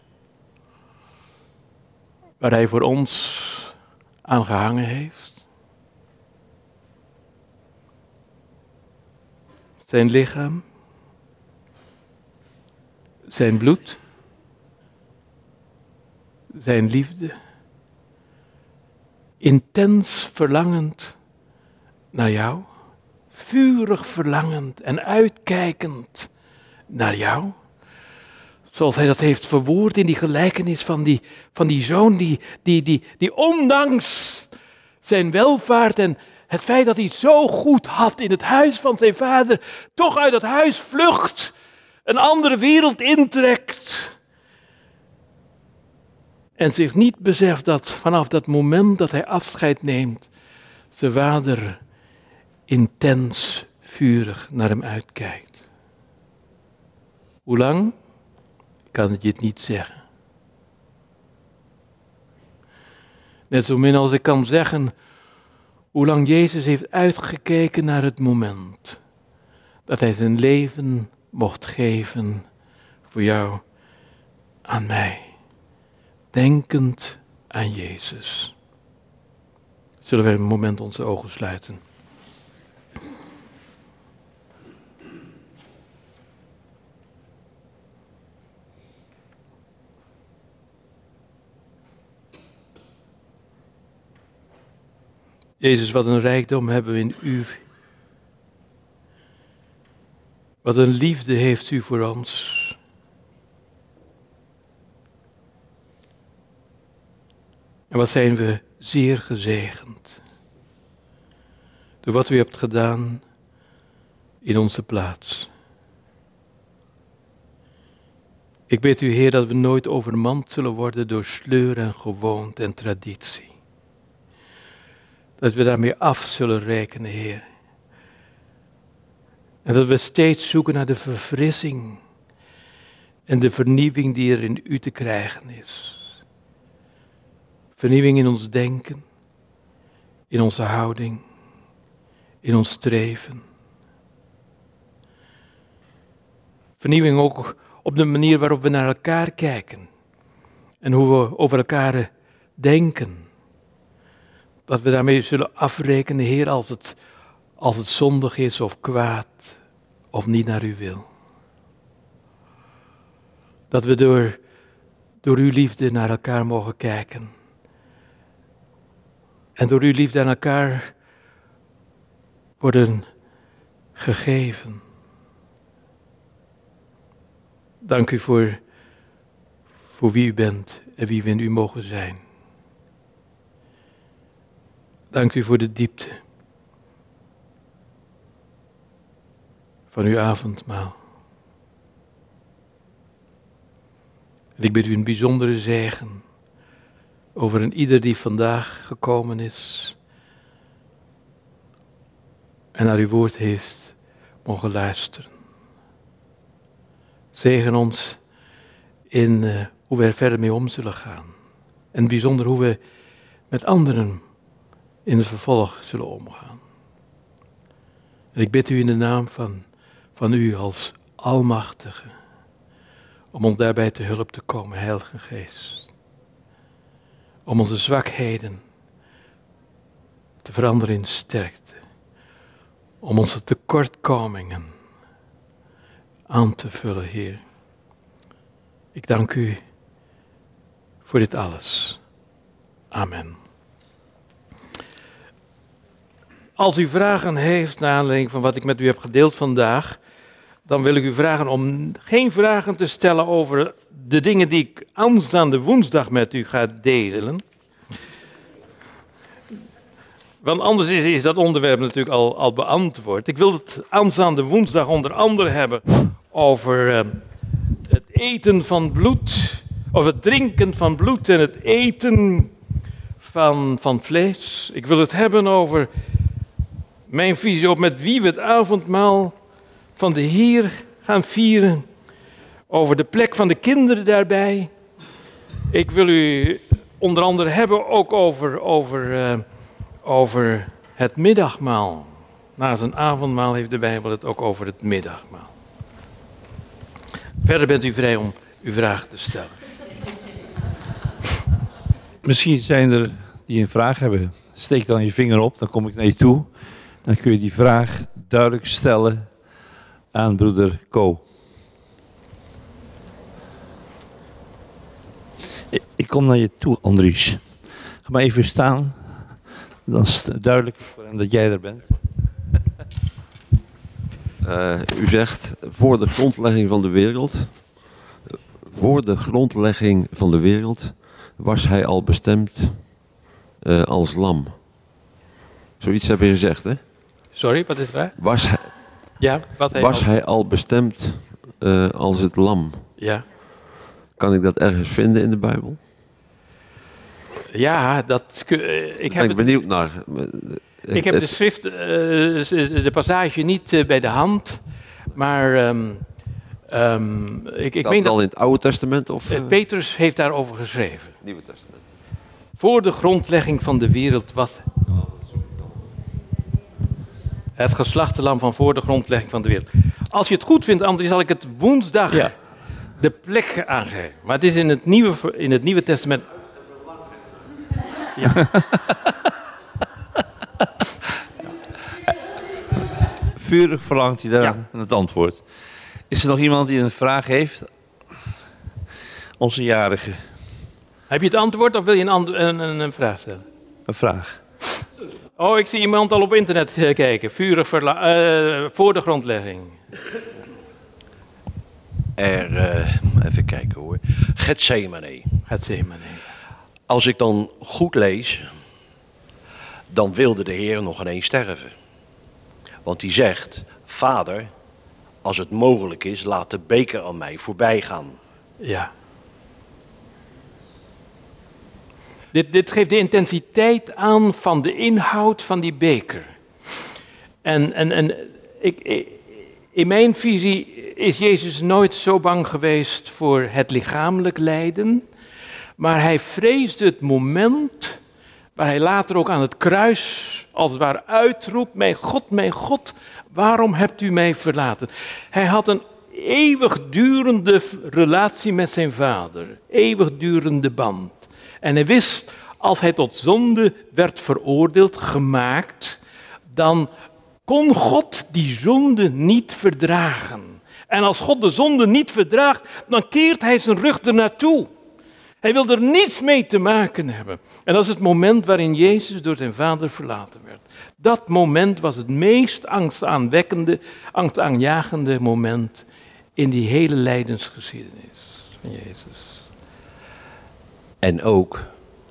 waar hij voor ons aan gehangen heeft. Zijn lichaam, zijn bloed, zijn liefde, intens verlangend naar jou, vurig verlangend en uitkijkend naar jou. Zoals hij dat heeft verwoord in die gelijkenis van die zoon die ondanks zijn welvaart en het feit dat hij het zo goed had in het huis van zijn vader, toch uit het huis vlucht, een andere wereld intrekt. En zich niet beseft dat vanaf dat moment dat hij afscheid neemt, zijn vader intens, vurig naar hem uitkijkt. Hoe lang? Kan het je het niet zeggen. Net zo min als ik kan zeggen hoe lang Jezus heeft uitgekeken naar het moment dat hij zijn leven mocht geven voor jou, aan mij. Denkend aan Jezus. Zullen we een moment onze ogen sluiten? Jezus, wat een rijkdom hebben we in u. Wat een liefde heeft u voor ons. En wat zijn we zeer gezegend. Door wat u hebt gedaan in onze plaats. Ik bid u, Heer, dat we nooit overmand zullen worden door sleur en gewoonte en traditie. Dat we daarmee af zullen rekenen, Heer. En dat we steeds zoeken naar de verfrissing en de vernieuwing die er in u te krijgen is. Vernieuwing in ons denken, in onze houding, in ons streven. Vernieuwing ook op de manier waarop we naar elkaar kijken en hoe we over elkaar denken. Dat we daarmee zullen afrekenen, Heer, als het zondig is of kwaad of niet naar u wil. Dat we door uw liefde naar elkaar mogen kijken. En door uw liefde aan elkaar worden gegeven. Dank u voor wie u bent en wie we in u mogen zijn. Dank u voor de diepte van uw avondmaal. En ik bid u een bijzondere zegen over een ieder die vandaag gekomen is en naar uw woord heeft mogen luisteren. Zegen ons in hoe we er verder mee om zullen gaan. En bijzonder hoe we met anderen in het vervolg zullen omgaan. En ik bid u in de naam van u als Almachtige, om ons daarbij te hulp te komen, Heilige Geest. Om onze zwakheden te veranderen in sterkte. Om onze tekortkomingen aan te vullen, Heer. Ik dank u voor dit alles. Amen. Als u vragen heeft naar aanleiding van wat ik met u heb gedeeld vandaag, dan wil ik u vragen om geen vragen te stellen over de dingen die ik aanstaande woensdag met u ga delen. Want anders is dat onderwerp natuurlijk al beantwoord. Ik wil het aanstaande woensdag onder andere hebben over het eten van bloed, of het drinken van bloed en het eten van vlees. Ik wil het hebben over mijn visie op met wie we het avondmaal van de Heer gaan vieren. Over de plek van de kinderen daarbij. Ik wil u onder andere hebben ook over het middagmaal. Naast een avondmaal heeft de Bijbel het ook over het middagmaal. Verder bent u vrij om uw vraag te stellen. Misschien zijn er die een vraag hebben. Steek dan je vinger op, dan kom ik naar je toe. Dan kun je die vraag duidelijk stellen aan broeder Ko. Ik kom naar je toe, Andries. Ga maar even staan. Dan is het duidelijk voor hem dat jij er bent. U zegt voor de grondlegging van de wereld. Voor de grondlegging van de wereld was hij al bestemd als lam. Zoiets heb je gezegd, hè? Sorry, wat is het? Was hij al bestemd als het lam? Ja. Kan ik dat ergens vinden in de Bijbel? Ja, Ik ben benieuwd naar. Ik heb de schrift, de passage niet bij de hand, maar ik meen dat al in het Oude Testament? Of, Petrus heeft daarover geschreven. Nieuwe Testament. Voor de grondlegging van de wereld was het geslachtelam van voor de grondlegging van de wereld. Als je het goed vindt, André, zal ik het woensdag de plek aangeven. Maar het is in het Nieuwe Testament. Ja. Vurig verlangt hij daar het antwoord. Is er nog iemand die een vraag heeft? Onze jarige. Heb je het antwoord of wil je een vraag stellen? Een vraag. Oh, ik zie iemand al op internet kijken. Vurig voor de grondlegging. Even kijken hoor. Getsemane. Als ik dan goed lees, dan wilde de Heer nog ineens sterven. Want hij zegt, Vader, als het mogelijk is, laat de beker aan mij voorbij gaan. Ja. Dit geeft de intensiteit aan van de inhoud van die beker. En in mijn visie is Jezus nooit zo bang geweest voor het lichamelijk lijden, maar hij vreesde het moment waar hij later ook aan het kruis als het ware uitroept: mijn God, waarom hebt u mij verlaten? Hij had een eeuwigdurende relatie met zijn vader, eeuwigdurende band. En hij wist, als hij tot zonde werd veroordeeld, gemaakt, dan kon God die zonde niet verdragen. En als God de zonde niet verdraagt, dan keert hij zijn rug ernaartoe. Hij wil er niets mee te maken hebben. En dat is het moment waarin Jezus door zijn vader verlaten werd. Dat moment was het meest angstaanjagende moment in die hele lijdensgeschiedenis van Jezus. En ook,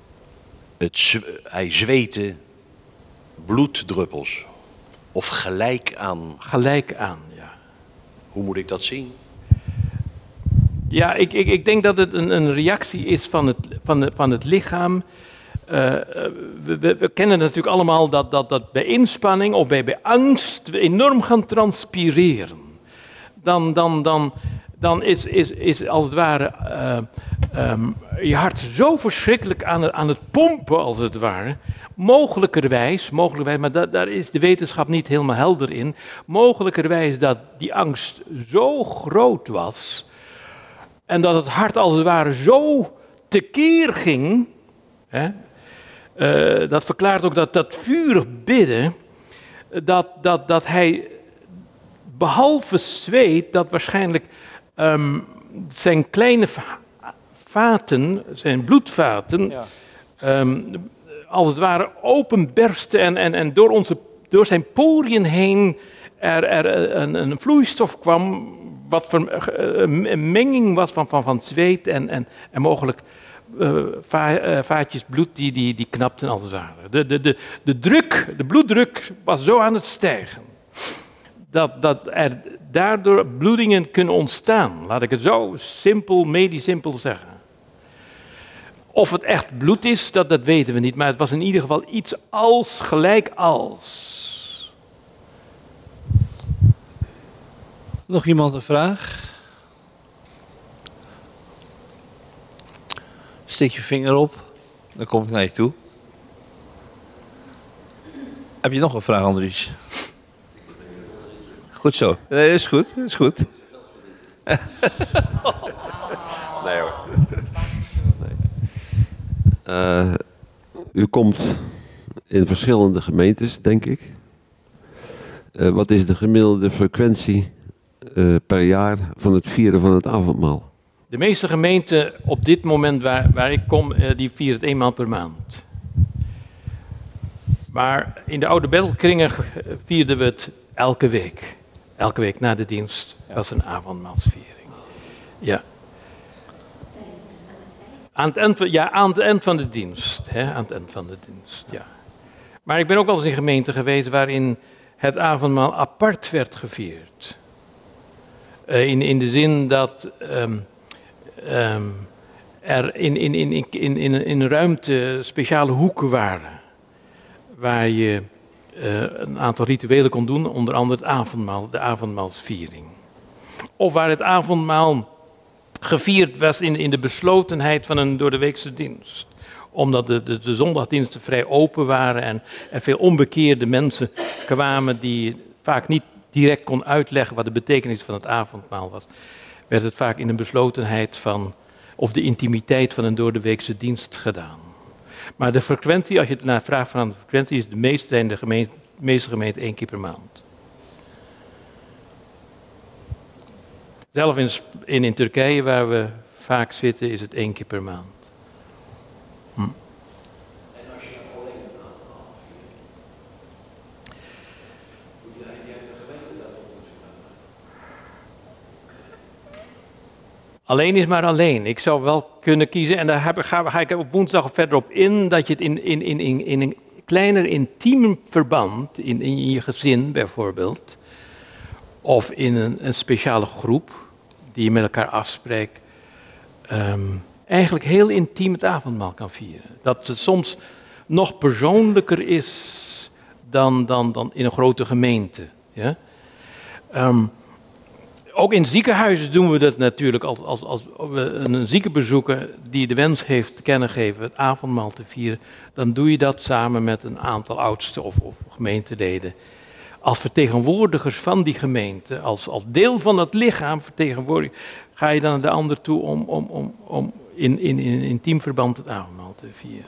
hij zweette bloeddruppels. Of gelijk aan. Gelijk aan, ja. Hoe moet ik dat zien? Ja, ik denk dat het een reactie is van het lichaam. We kennen natuurlijk allemaal dat bij inspanning of bij angst we enorm gaan transpireren. Dan is als het ware je hart zo verschrikkelijk aan het pompen, als het ware. Mogelijkerwijs, maar daar is de wetenschap niet helemaal helder in. Mogelijkerwijs dat die angst zo groot was en dat het hart als het ware zo tekeer ging. Hè, dat verklaart ook dat vurig bidden, dat hij behalve zweet, dat waarschijnlijk zijn kleine vaten, zijn bloedvaten, als het ware openbersten en door zijn poriën heen er een vloeistof kwam, wat een menging was van zweet en mogelijk vaatjes bloed die knapten als het ware. De bloeddruk was zo aan het stijgen, dat er daardoor bloedingen kunnen ontstaan. Laat ik het zo medisch simpel zeggen. Of het echt bloed is, dat weten we niet, maar het was in ieder geval iets als, gelijk als. Nog iemand een vraag? Steek je vinger op, dan kom ik naar je toe. Heb je nog een vraag, Andries? Goed zo. Nee, is goed, is goed. Nee hoor. U komt in verschillende gemeentes, denk ik. Wat is de gemiddelde frequentie per jaar van het vieren van het avondmaal? De meeste gemeenten op dit moment waar ik kom, die vieren het eenmaal per maand. Maar in de oude Bethelkringen vierden we het elke week. Elke week na de dienst was een avondmaalsviering. Ja. Aan het eind van de dienst. Aan het eind van de dienst, ja. Maar ik ben ook wel eens in gemeenten geweest waarin het avondmaal apart werd gevierd. In de zin dat er in een ruimte speciale hoeken waren. Waar je een aantal rituelen kon doen, onder andere het avondmaal, de avondmaalsviering. Of waar het avondmaal gevierd was in de beslotenheid van een doordeweekse dienst. Omdat de zondagdiensten vrij open waren en er veel onbekeerde mensen kwamen die vaak niet direct kon uitleggen wat de betekenis van het avondmaal was. Werd het vaak in een beslotenheid of de intimiteit van een doordeweekse dienst gedaan. Maar de frequentie, als je het naar vraagt van de frequentie, is de meeste gemeenten 1 keer per maand. Zelf in Turkije, waar we vaak zitten, is het 1 keer per maand. En als je alleen een avondmaal viert, moet je de gemeente daarop moeten vragen. Alleen is maar alleen. Ik zou wel kunnen kiezen, en daar ga ik op woensdag verder op in, dat je het in een kleiner intiem verband, in je gezin bijvoorbeeld, of in een speciale groep die je met elkaar afspreekt, eigenlijk heel intiem het avondmaal kan vieren. Dat het soms nog persoonlijker is dan in een grote gemeente. Ja? Ook in ziekenhuizen doen we dat natuurlijk. Als we een zieke bezoeken die de wens heeft te kennen geven het avondmaal te vieren, dan doe je dat samen met een aantal oudsten of gemeenteleden. Als vertegenwoordigers van die gemeente, als deel van het lichaam vertegenwoordiger, ga je dan naar de ander toe om in intiem verband het avondmaal te vieren.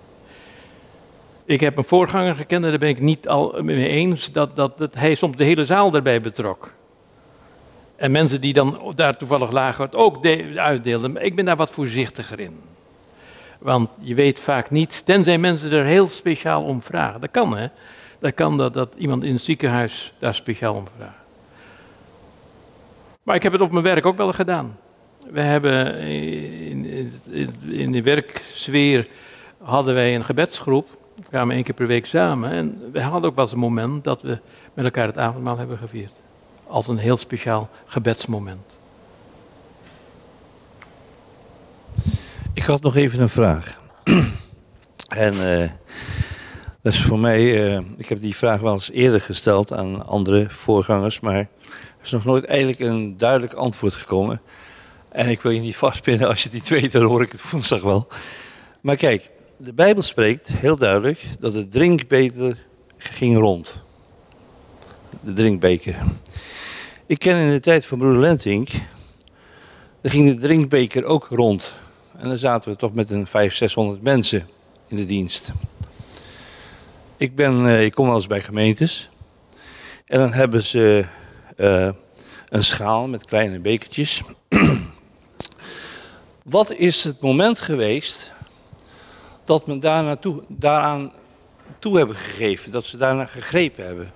Ik heb een voorganger gekend en daar ben ik niet al mee eens dat hij soms de hele zaal daarbij betrok. En mensen die dan daar toevallig lagen het ook uitdeelden. Maar ik ben daar wat voorzichtiger in. Want je weet vaak niet, tenzij mensen er heel speciaal om vragen. Dat kan, hè. Dat kan dat iemand in het ziekenhuis daar speciaal om vraagt. Maar ik heb het op mijn werk ook wel gedaan. We hebben in de werksfeer hadden wij een gebedsgroep. We kwamen 1 keer per week samen. En we hadden ook wel eens een moment dat we met elkaar het avondmaal hebben gevierd. Als een heel speciaal gebedsmoment. Ik had nog even een vraag. En dat is voor mij, ik heb die vraag wel eens eerder gesteld aan andere voorgangers, maar er is nog nooit eigenlijk een duidelijk antwoord gekomen. En ik wil je niet vastpinnen, als je het niet weet, dan hoor ik het woensdag wel. Maar kijk, de Bijbel spreekt heel duidelijk dat de drinkbeker ging rond. De drinkbeker. Ik ken in de tijd van broeder Lentink, daar ging de drinkbeker ook rond. En dan zaten we toch met een 500-600 mensen in de dienst. Ik kom wel eens bij gemeentes. En dan hebben ze een schaal met kleine bekertjes. Wat is het moment geweest dat men daaraan toe hebben gegeven, dat ze daarna gegrepen hebben?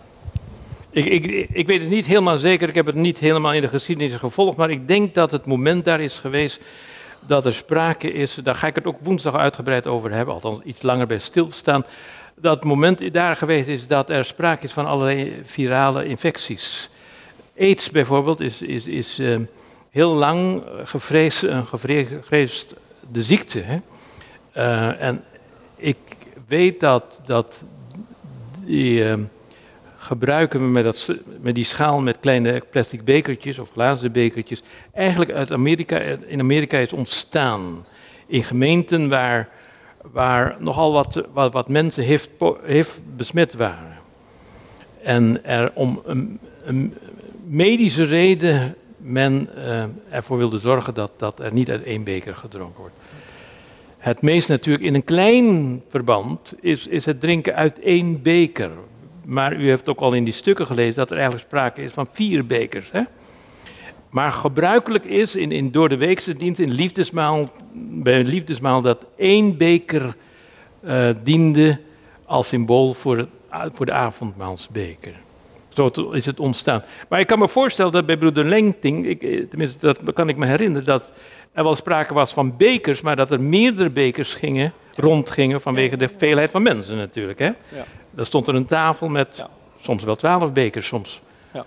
Ik weet het niet helemaal zeker, ik heb het niet helemaal in de geschiedenis gevolgd, maar ik denk dat het moment daar is geweest dat er sprake is, daar ga ik het ook woensdag uitgebreid over hebben, althans iets langer bij stilstaan, dat het moment daar geweest is dat er sprake is van allerlei virale infecties. AIDS bijvoorbeeld is heel lang gevreesd de ziekte. Hè? En ik weet dat die gebruiken we met die schaal met kleine plastic bekertjes of glazen bekertjes eigenlijk in Amerika is ontstaan. In gemeenten waar nogal wat mensen HIV besmet waren. En er om een medische reden men ervoor wilde zorgen dat er niet uit 1 beker gedronken wordt. Het meest natuurlijk in een klein verband is het drinken uit 1 beker. Maar u heeft ook al in die stukken gelezen dat er eigenlijk sprake is van 4 bekers. Hè? Maar gebruikelijk is in door de weekse dienst, bij een liefdesmaal, dat 1 beker diende als symbool voor de avondmaalsbeker. Zo is het ontstaan. Maar ik kan me voorstellen dat bij broeder Lentink, tenminste dat kan ik me herinneren, dat er wel sprake was van bekers, maar dat er meerdere bekers rondgingen vanwege de veelheid van mensen natuurlijk. Hè? Ja. Dan stond er een tafel met soms wel 12 bekers soms. Ja.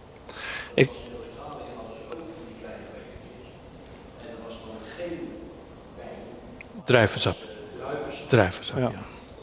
Druivensap. Druivensap, ja.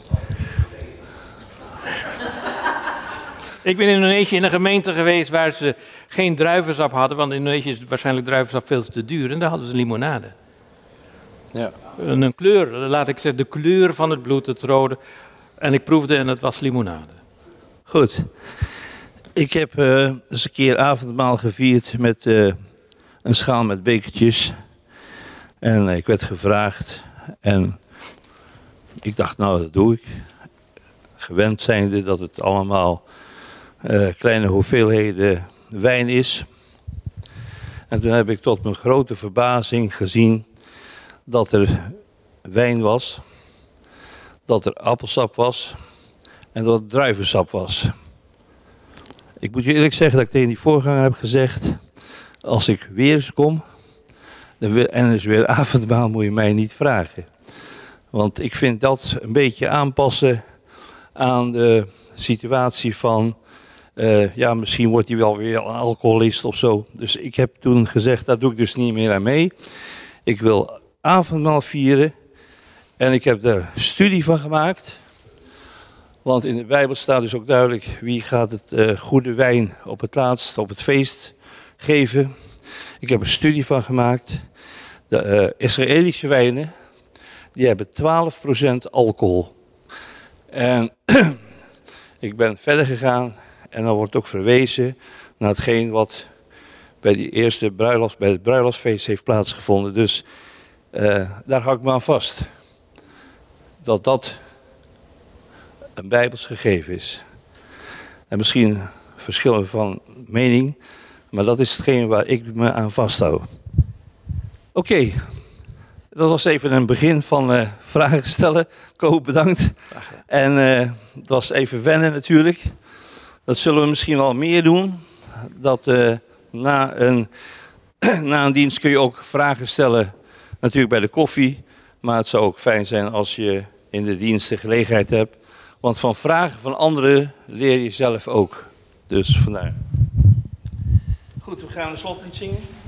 Ik ben in Indonesië in een gemeente geweest waar ze geen druivensap hadden, want in Indonesië is waarschijnlijk druivensap veel te duur. En daar hadden ze limonade. Ja. Een kleur, laat ik zeggen, de kleur van het bloed, het rode. En ik proefde en het was limonade. Goed. Ik heb eens een keer avondmaal gevierd met een schaal met bekertjes. En ik werd gevraagd. En ik dacht, nou, dat doe ik. Gewend zijnde dat het allemaal kleine hoeveelheden wijn is. En toen heb ik tot mijn grote verbazing gezien dat er wijn was, dat er appelsap was en dat er druivensap was. Ik moet je eerlijk zeggen dat ik tegen die voorganger heb gezegd, als ik weer eens kom en er is weer avondmaal, moet je mij niet vragen. Want ik vind dat een beetje aanpassen aan de situatie van, misschien wordt hij wel weer een alcoholist of zo. Dus ik heb toen gezegd, daar doe ik dus niet meer aan mee. Ik wil avondmaal vieren. En ik heb daar studie van gemaakt. Want in de Bijbel staat dus ook duidelijk wie gaat het goede wijn op het laatst, op het feest geven. Ik heb een studie van gemaakt. De Israëlische wijnen, die hebben 12% alcohol. En ik ben verder gegaan en dan wordt ook verwezen naar hetgeen wat bij die eerste bruiloft, bij het bruiloftsfeest heeft plaatsgevonden. Dus daar hou ik me aan vast. Dat een Bijbels gegeven is. En misschien verschillen van mening, maar dat is hetgeen waar ik me aan vasthoud. Oké, dat was even een begin van vragen stellen. Ko, bedankt. En het was even wennen natuurlijk. Dat zullen we misschien wel meer doen. Dat na een dienst kun je ook vragen stellen, natuurlijk bij de koffie. Maar het zou ook fijn zijn als je in de dienst de gelegenheid hebt. Want van vragen van anderen leer je zelf ook. Dus vandaar. Goed, we gaan een slotlied zingen.